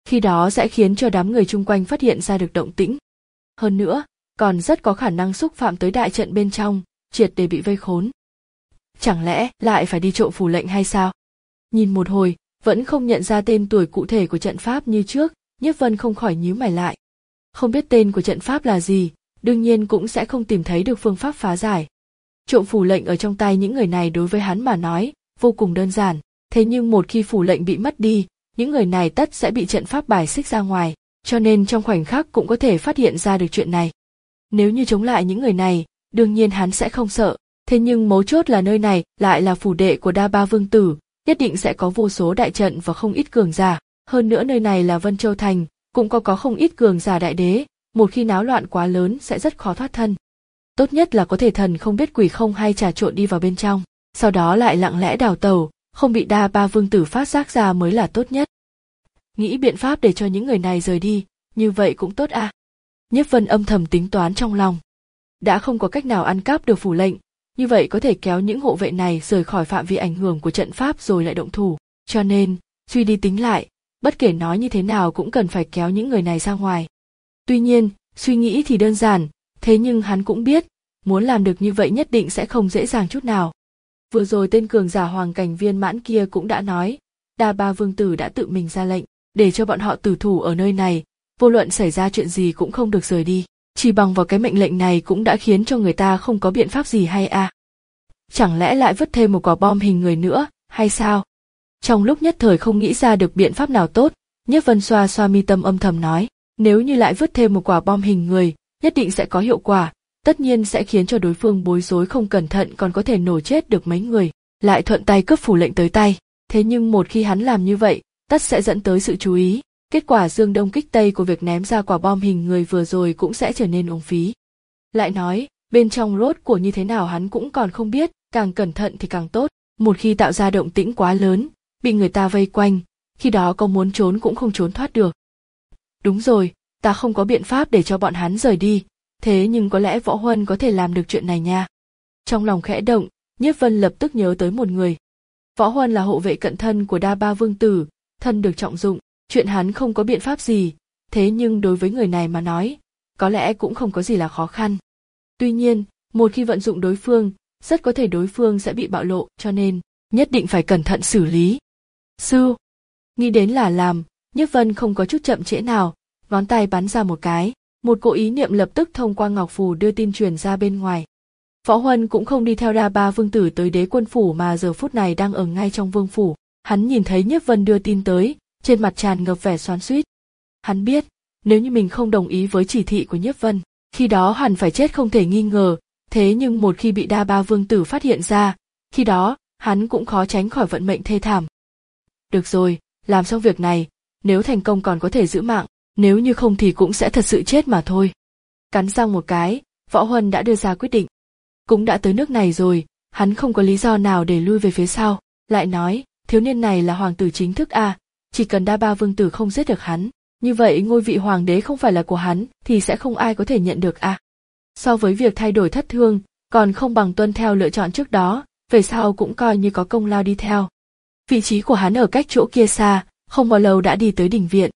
Khi đó sẽ khiến cho đám người chung quanh phát hiện ra được động tĩnh. Hơn nữa, còn rất có khả năng xúc phạm tới đại trận bên trong, triệt để bị vây khốn. Chẳng lẽ lại phải đi trộm phủ lệnh hay sao? Nhìn một hồi, vẫn không nhận ra tên tuổi cụ thể của trận pháp như trước, Nhiếp Vân không khỏi nhíu mày lại. Không biết tên của trận pháp là gì, đương nhiên cũng sẽ không tìm thấy được phương pháp phá giải. Trộm phủ lệnh ở trong tay những người này đối với hắn mà nói, vô cùng đơn giản, thế nhưng một khi phủ lệnh bị mất đi, những người này tất sẽ bị trận pháp bài xích ra ngoài, cho nên trong khoảnh khắc cũng có thể phát hiện ra được chuyện này. Nếu như chống lại những người này, đương nhiên hắn sẽ không sợ, thế nhưng mấu chốt là nơi này lại là phủ đệ của Đa Ba Vương Tử, nhất định sẽ có vô số đại trận và không ít cường giả, hơn nữa nơi này là Vân Châu Thành, cũng có có không ít cường giả đại đế, một khi náo loạn quá lớn sẽ rất khó thoát thân. Tốt nhất là có thể thần không biết quỷ không hay trà trộn đi vào bên trong, sau đó lại lặng lẽ đào tẩu, không bị Đa Ba Vương Tử phát giác ra mới là tốt nhất. Nghĩ biện pháp để cho những người này rời đi, như vậy cũng tốt à. Nhiếp Vân âm thầm tính toán trong lòng. Đã không có cách nào ăn cắp được phủ lệnh, như vậy có thể kéo những hộ vệ này rời khỏi phạm vi ảnh hưởng của trận pháp rồi lại động thủ, cho nên, suy đi tính lại, bất kể nói như thế nào cũng cần phải kéo những người này ra ngoài. Tuy nhiên, suy nghĩ thì đơn giản, thế nhưng hắn cũng biết, muốn làm được như vậy nhất định sẽ không dễ dàng chút nào. Vừa rồi tên cường giả hoàng cảnh viên mãn kia cũng đã nói, Đa Ba Vương Tử đã tự mình ra lệnh, để cho bọn họ tử thủ ở nơi này, vô luận xảy ra chuyện gì cũng không được rời đi. Chỉ bằng vào cái mệnh lệnh này cũng đã khiến cho người ta không có biện pháp gì hay à? Chẳng lẽ lại vứt thêm một quả bom hình người nữa, hay sao? Trong lúc nhất thời không nghĩ ra được biện pháp nào tốt, Nhiếp Vân xoa xoa mi tâm âm thầm nói, nếu như lại vứt thêm một quả bom hình người, nhất định sẽ có hiệu quả, tất nhiên sẽ khiến cho đối phương bối rối không cẩn thận còn có thể nổ chết được mấy người, lại thuận tay cướp phủ lệnh tới tay. Thế nhưng một khi hắn làm như vậy, tất sẽ dẫn tới sự chú ý. Kết quả dương đông kích tây của việc ném ra quả bom hình người vừa rồi cũng sẽ trở nên uổng phí. Lại nói, bên trong rốt của như thế nào hắn cũng còn không biết, càng cẩn thận thì càng tốt. Một khi tạo ra động tĩnh quá lớn, bị người ta vây quanh, khi đó có muốn trốn cũng không trốn thoát được. Đúng rồi, ta không có biện pháp để cho bọn hắn rời đi, thế nhưng có lẽ Võ Huân có thể làm được chuyện này nha. Trong lòng khẽ động, Nhiếp Vân lập tức nhớ tới một người. Võ Huân là hộ vệ cận thân của Đa Ba Vương Tử, thân được trọng dụng. Chuyện hắn không có biện pháp gì, thế nhưng đối với người này mà nói, có lẽ cũng không có gì là khó khăn. Tuy nhiên, một khi vận dụng đối phương, rất có thể đối phương sẽ bị bạo lộ, cho nên, nhất định phải cẩn thận xử lý. Sư, nghĩ đến là làm, Nhiếp Vân không có chút chậm trễ nào, ngón tay bắn ra một cái, một cỗ ý niệm lập tức thông qua ngọc phù đưa tin truyền ra bên ngoài. Võ Huân cũng không đi theo Đa Ba Vương Tử tới Đế Quân Phủ mà giờ phút này đang ở ngay trong Vương Phủ, hắn nhìn thấy Nhiếp Vân đưa tin tới, trên mặt tràn ngập vẻ xoắn xuýt. Hắn biết, nếu như mình không đồng ý với chỉ thị của Nhiếp Vân, khi đó hẳn phải chết không thể nghi ngờ, thế nhưng một khi bị Đa Ba Vương Tử phát hiện ra, khi đó, hắn cũng khó tránh khỏi vận mệnh thê thảm. Được rồi, làm xong việc này, nếu thành công còn có thể giữ mạng, nếu như không thì cũng sẽ thật sự chết mà thôi. Cắn răng một cái, Võ Huân đã đưa ra quyết định. Cũng đã tới nước này rồi, hắn không có lý do nào để lui về phía sau, lại nói, thiếu niên này là hoàng tử chính thức à, chỉ cần Đa Ba Vương Tử không giết được hắn, như vậy ngôi vị hoàng đế không phải là của hắn thì sẽ không ai có thể nhận được à. So với việc thay đổi thất thương, còn không bằng tuân theo lựa chọn trước đó, về sau cũng coi như có công lao đi theo. Vị trí của hắn ở cách chỗ kia xa, không bao lâu đã đi tới đình viện.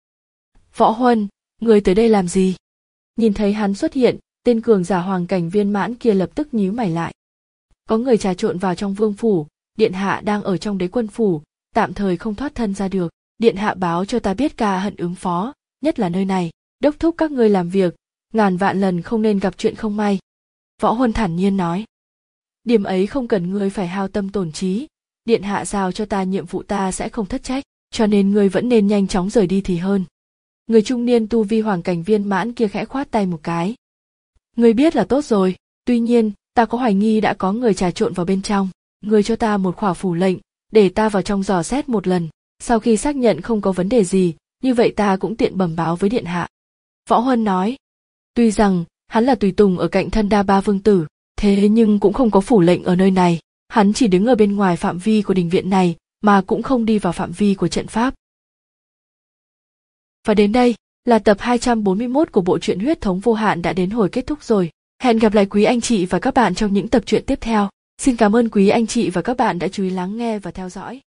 Võ Huân, người tới đây làm gì? Nhìn thấy hắn xuất hiện, tên cường giả hoàng cảnh viên mãn kia lập tức nhíu mày lại. Có người trà trộn vào trong vương phủ, điện hạ đang ở trong Đế Quân Phủ, tạm thời không thoát thân ra được. Điện hạ báo cho ta biết ca hận ứng phó, nhất là nơi này, đốc thúc các ngươi làm việc, ngàn vạn lần không nên gặp chuyện không may. Võ Huân thản nhiên nói. Điểm ấy không cần ngươi phải hao tâm tổn trí, điện hạ giao cho ta nhiệm vụ ta sẽ không thất trách, cho nên ngươi vẫn nên nhanh chóng rời đi thì hơn. Người trung niên tu vi hoàng cảnh viên mãn kia khẽ khoát tay một cái. Ngươi biết là tốt rồi, tuy nhiên, ta có hoài nghi đã có người trà trộn vào bên trong, ngươi cho ta một khỏa phủ lệnh, để ta vào trong dò xét một lần. Sau khi xác nhận không có vấn đề gì, như vậy ta cũng tiện bẩm báo với điện hạ. Võ Huân nói, tuy rằng hắn là tùy tùng ở cạnh thân Đa Ba Vương Tử, thế nhưng cũng không có phủ lệnh ở nơi này, hắn chỉ đứng ở bên ngoài phạm vi của đình viện này, mà cũng không đi vào phạm vi của trận pháp. Và đến đây, là tập hai trăm bốn mươi mốt của bộ truyện Huyết Thống Vô Hạn đã đến hồi kết thúc rồi. Hẹn gặp lại quý anh chị và các bạn trong những tập truyện tiếp theo. Xin cảm ơn quý anh chị và các bạn đã chú ý lắng nghe và theo dõi.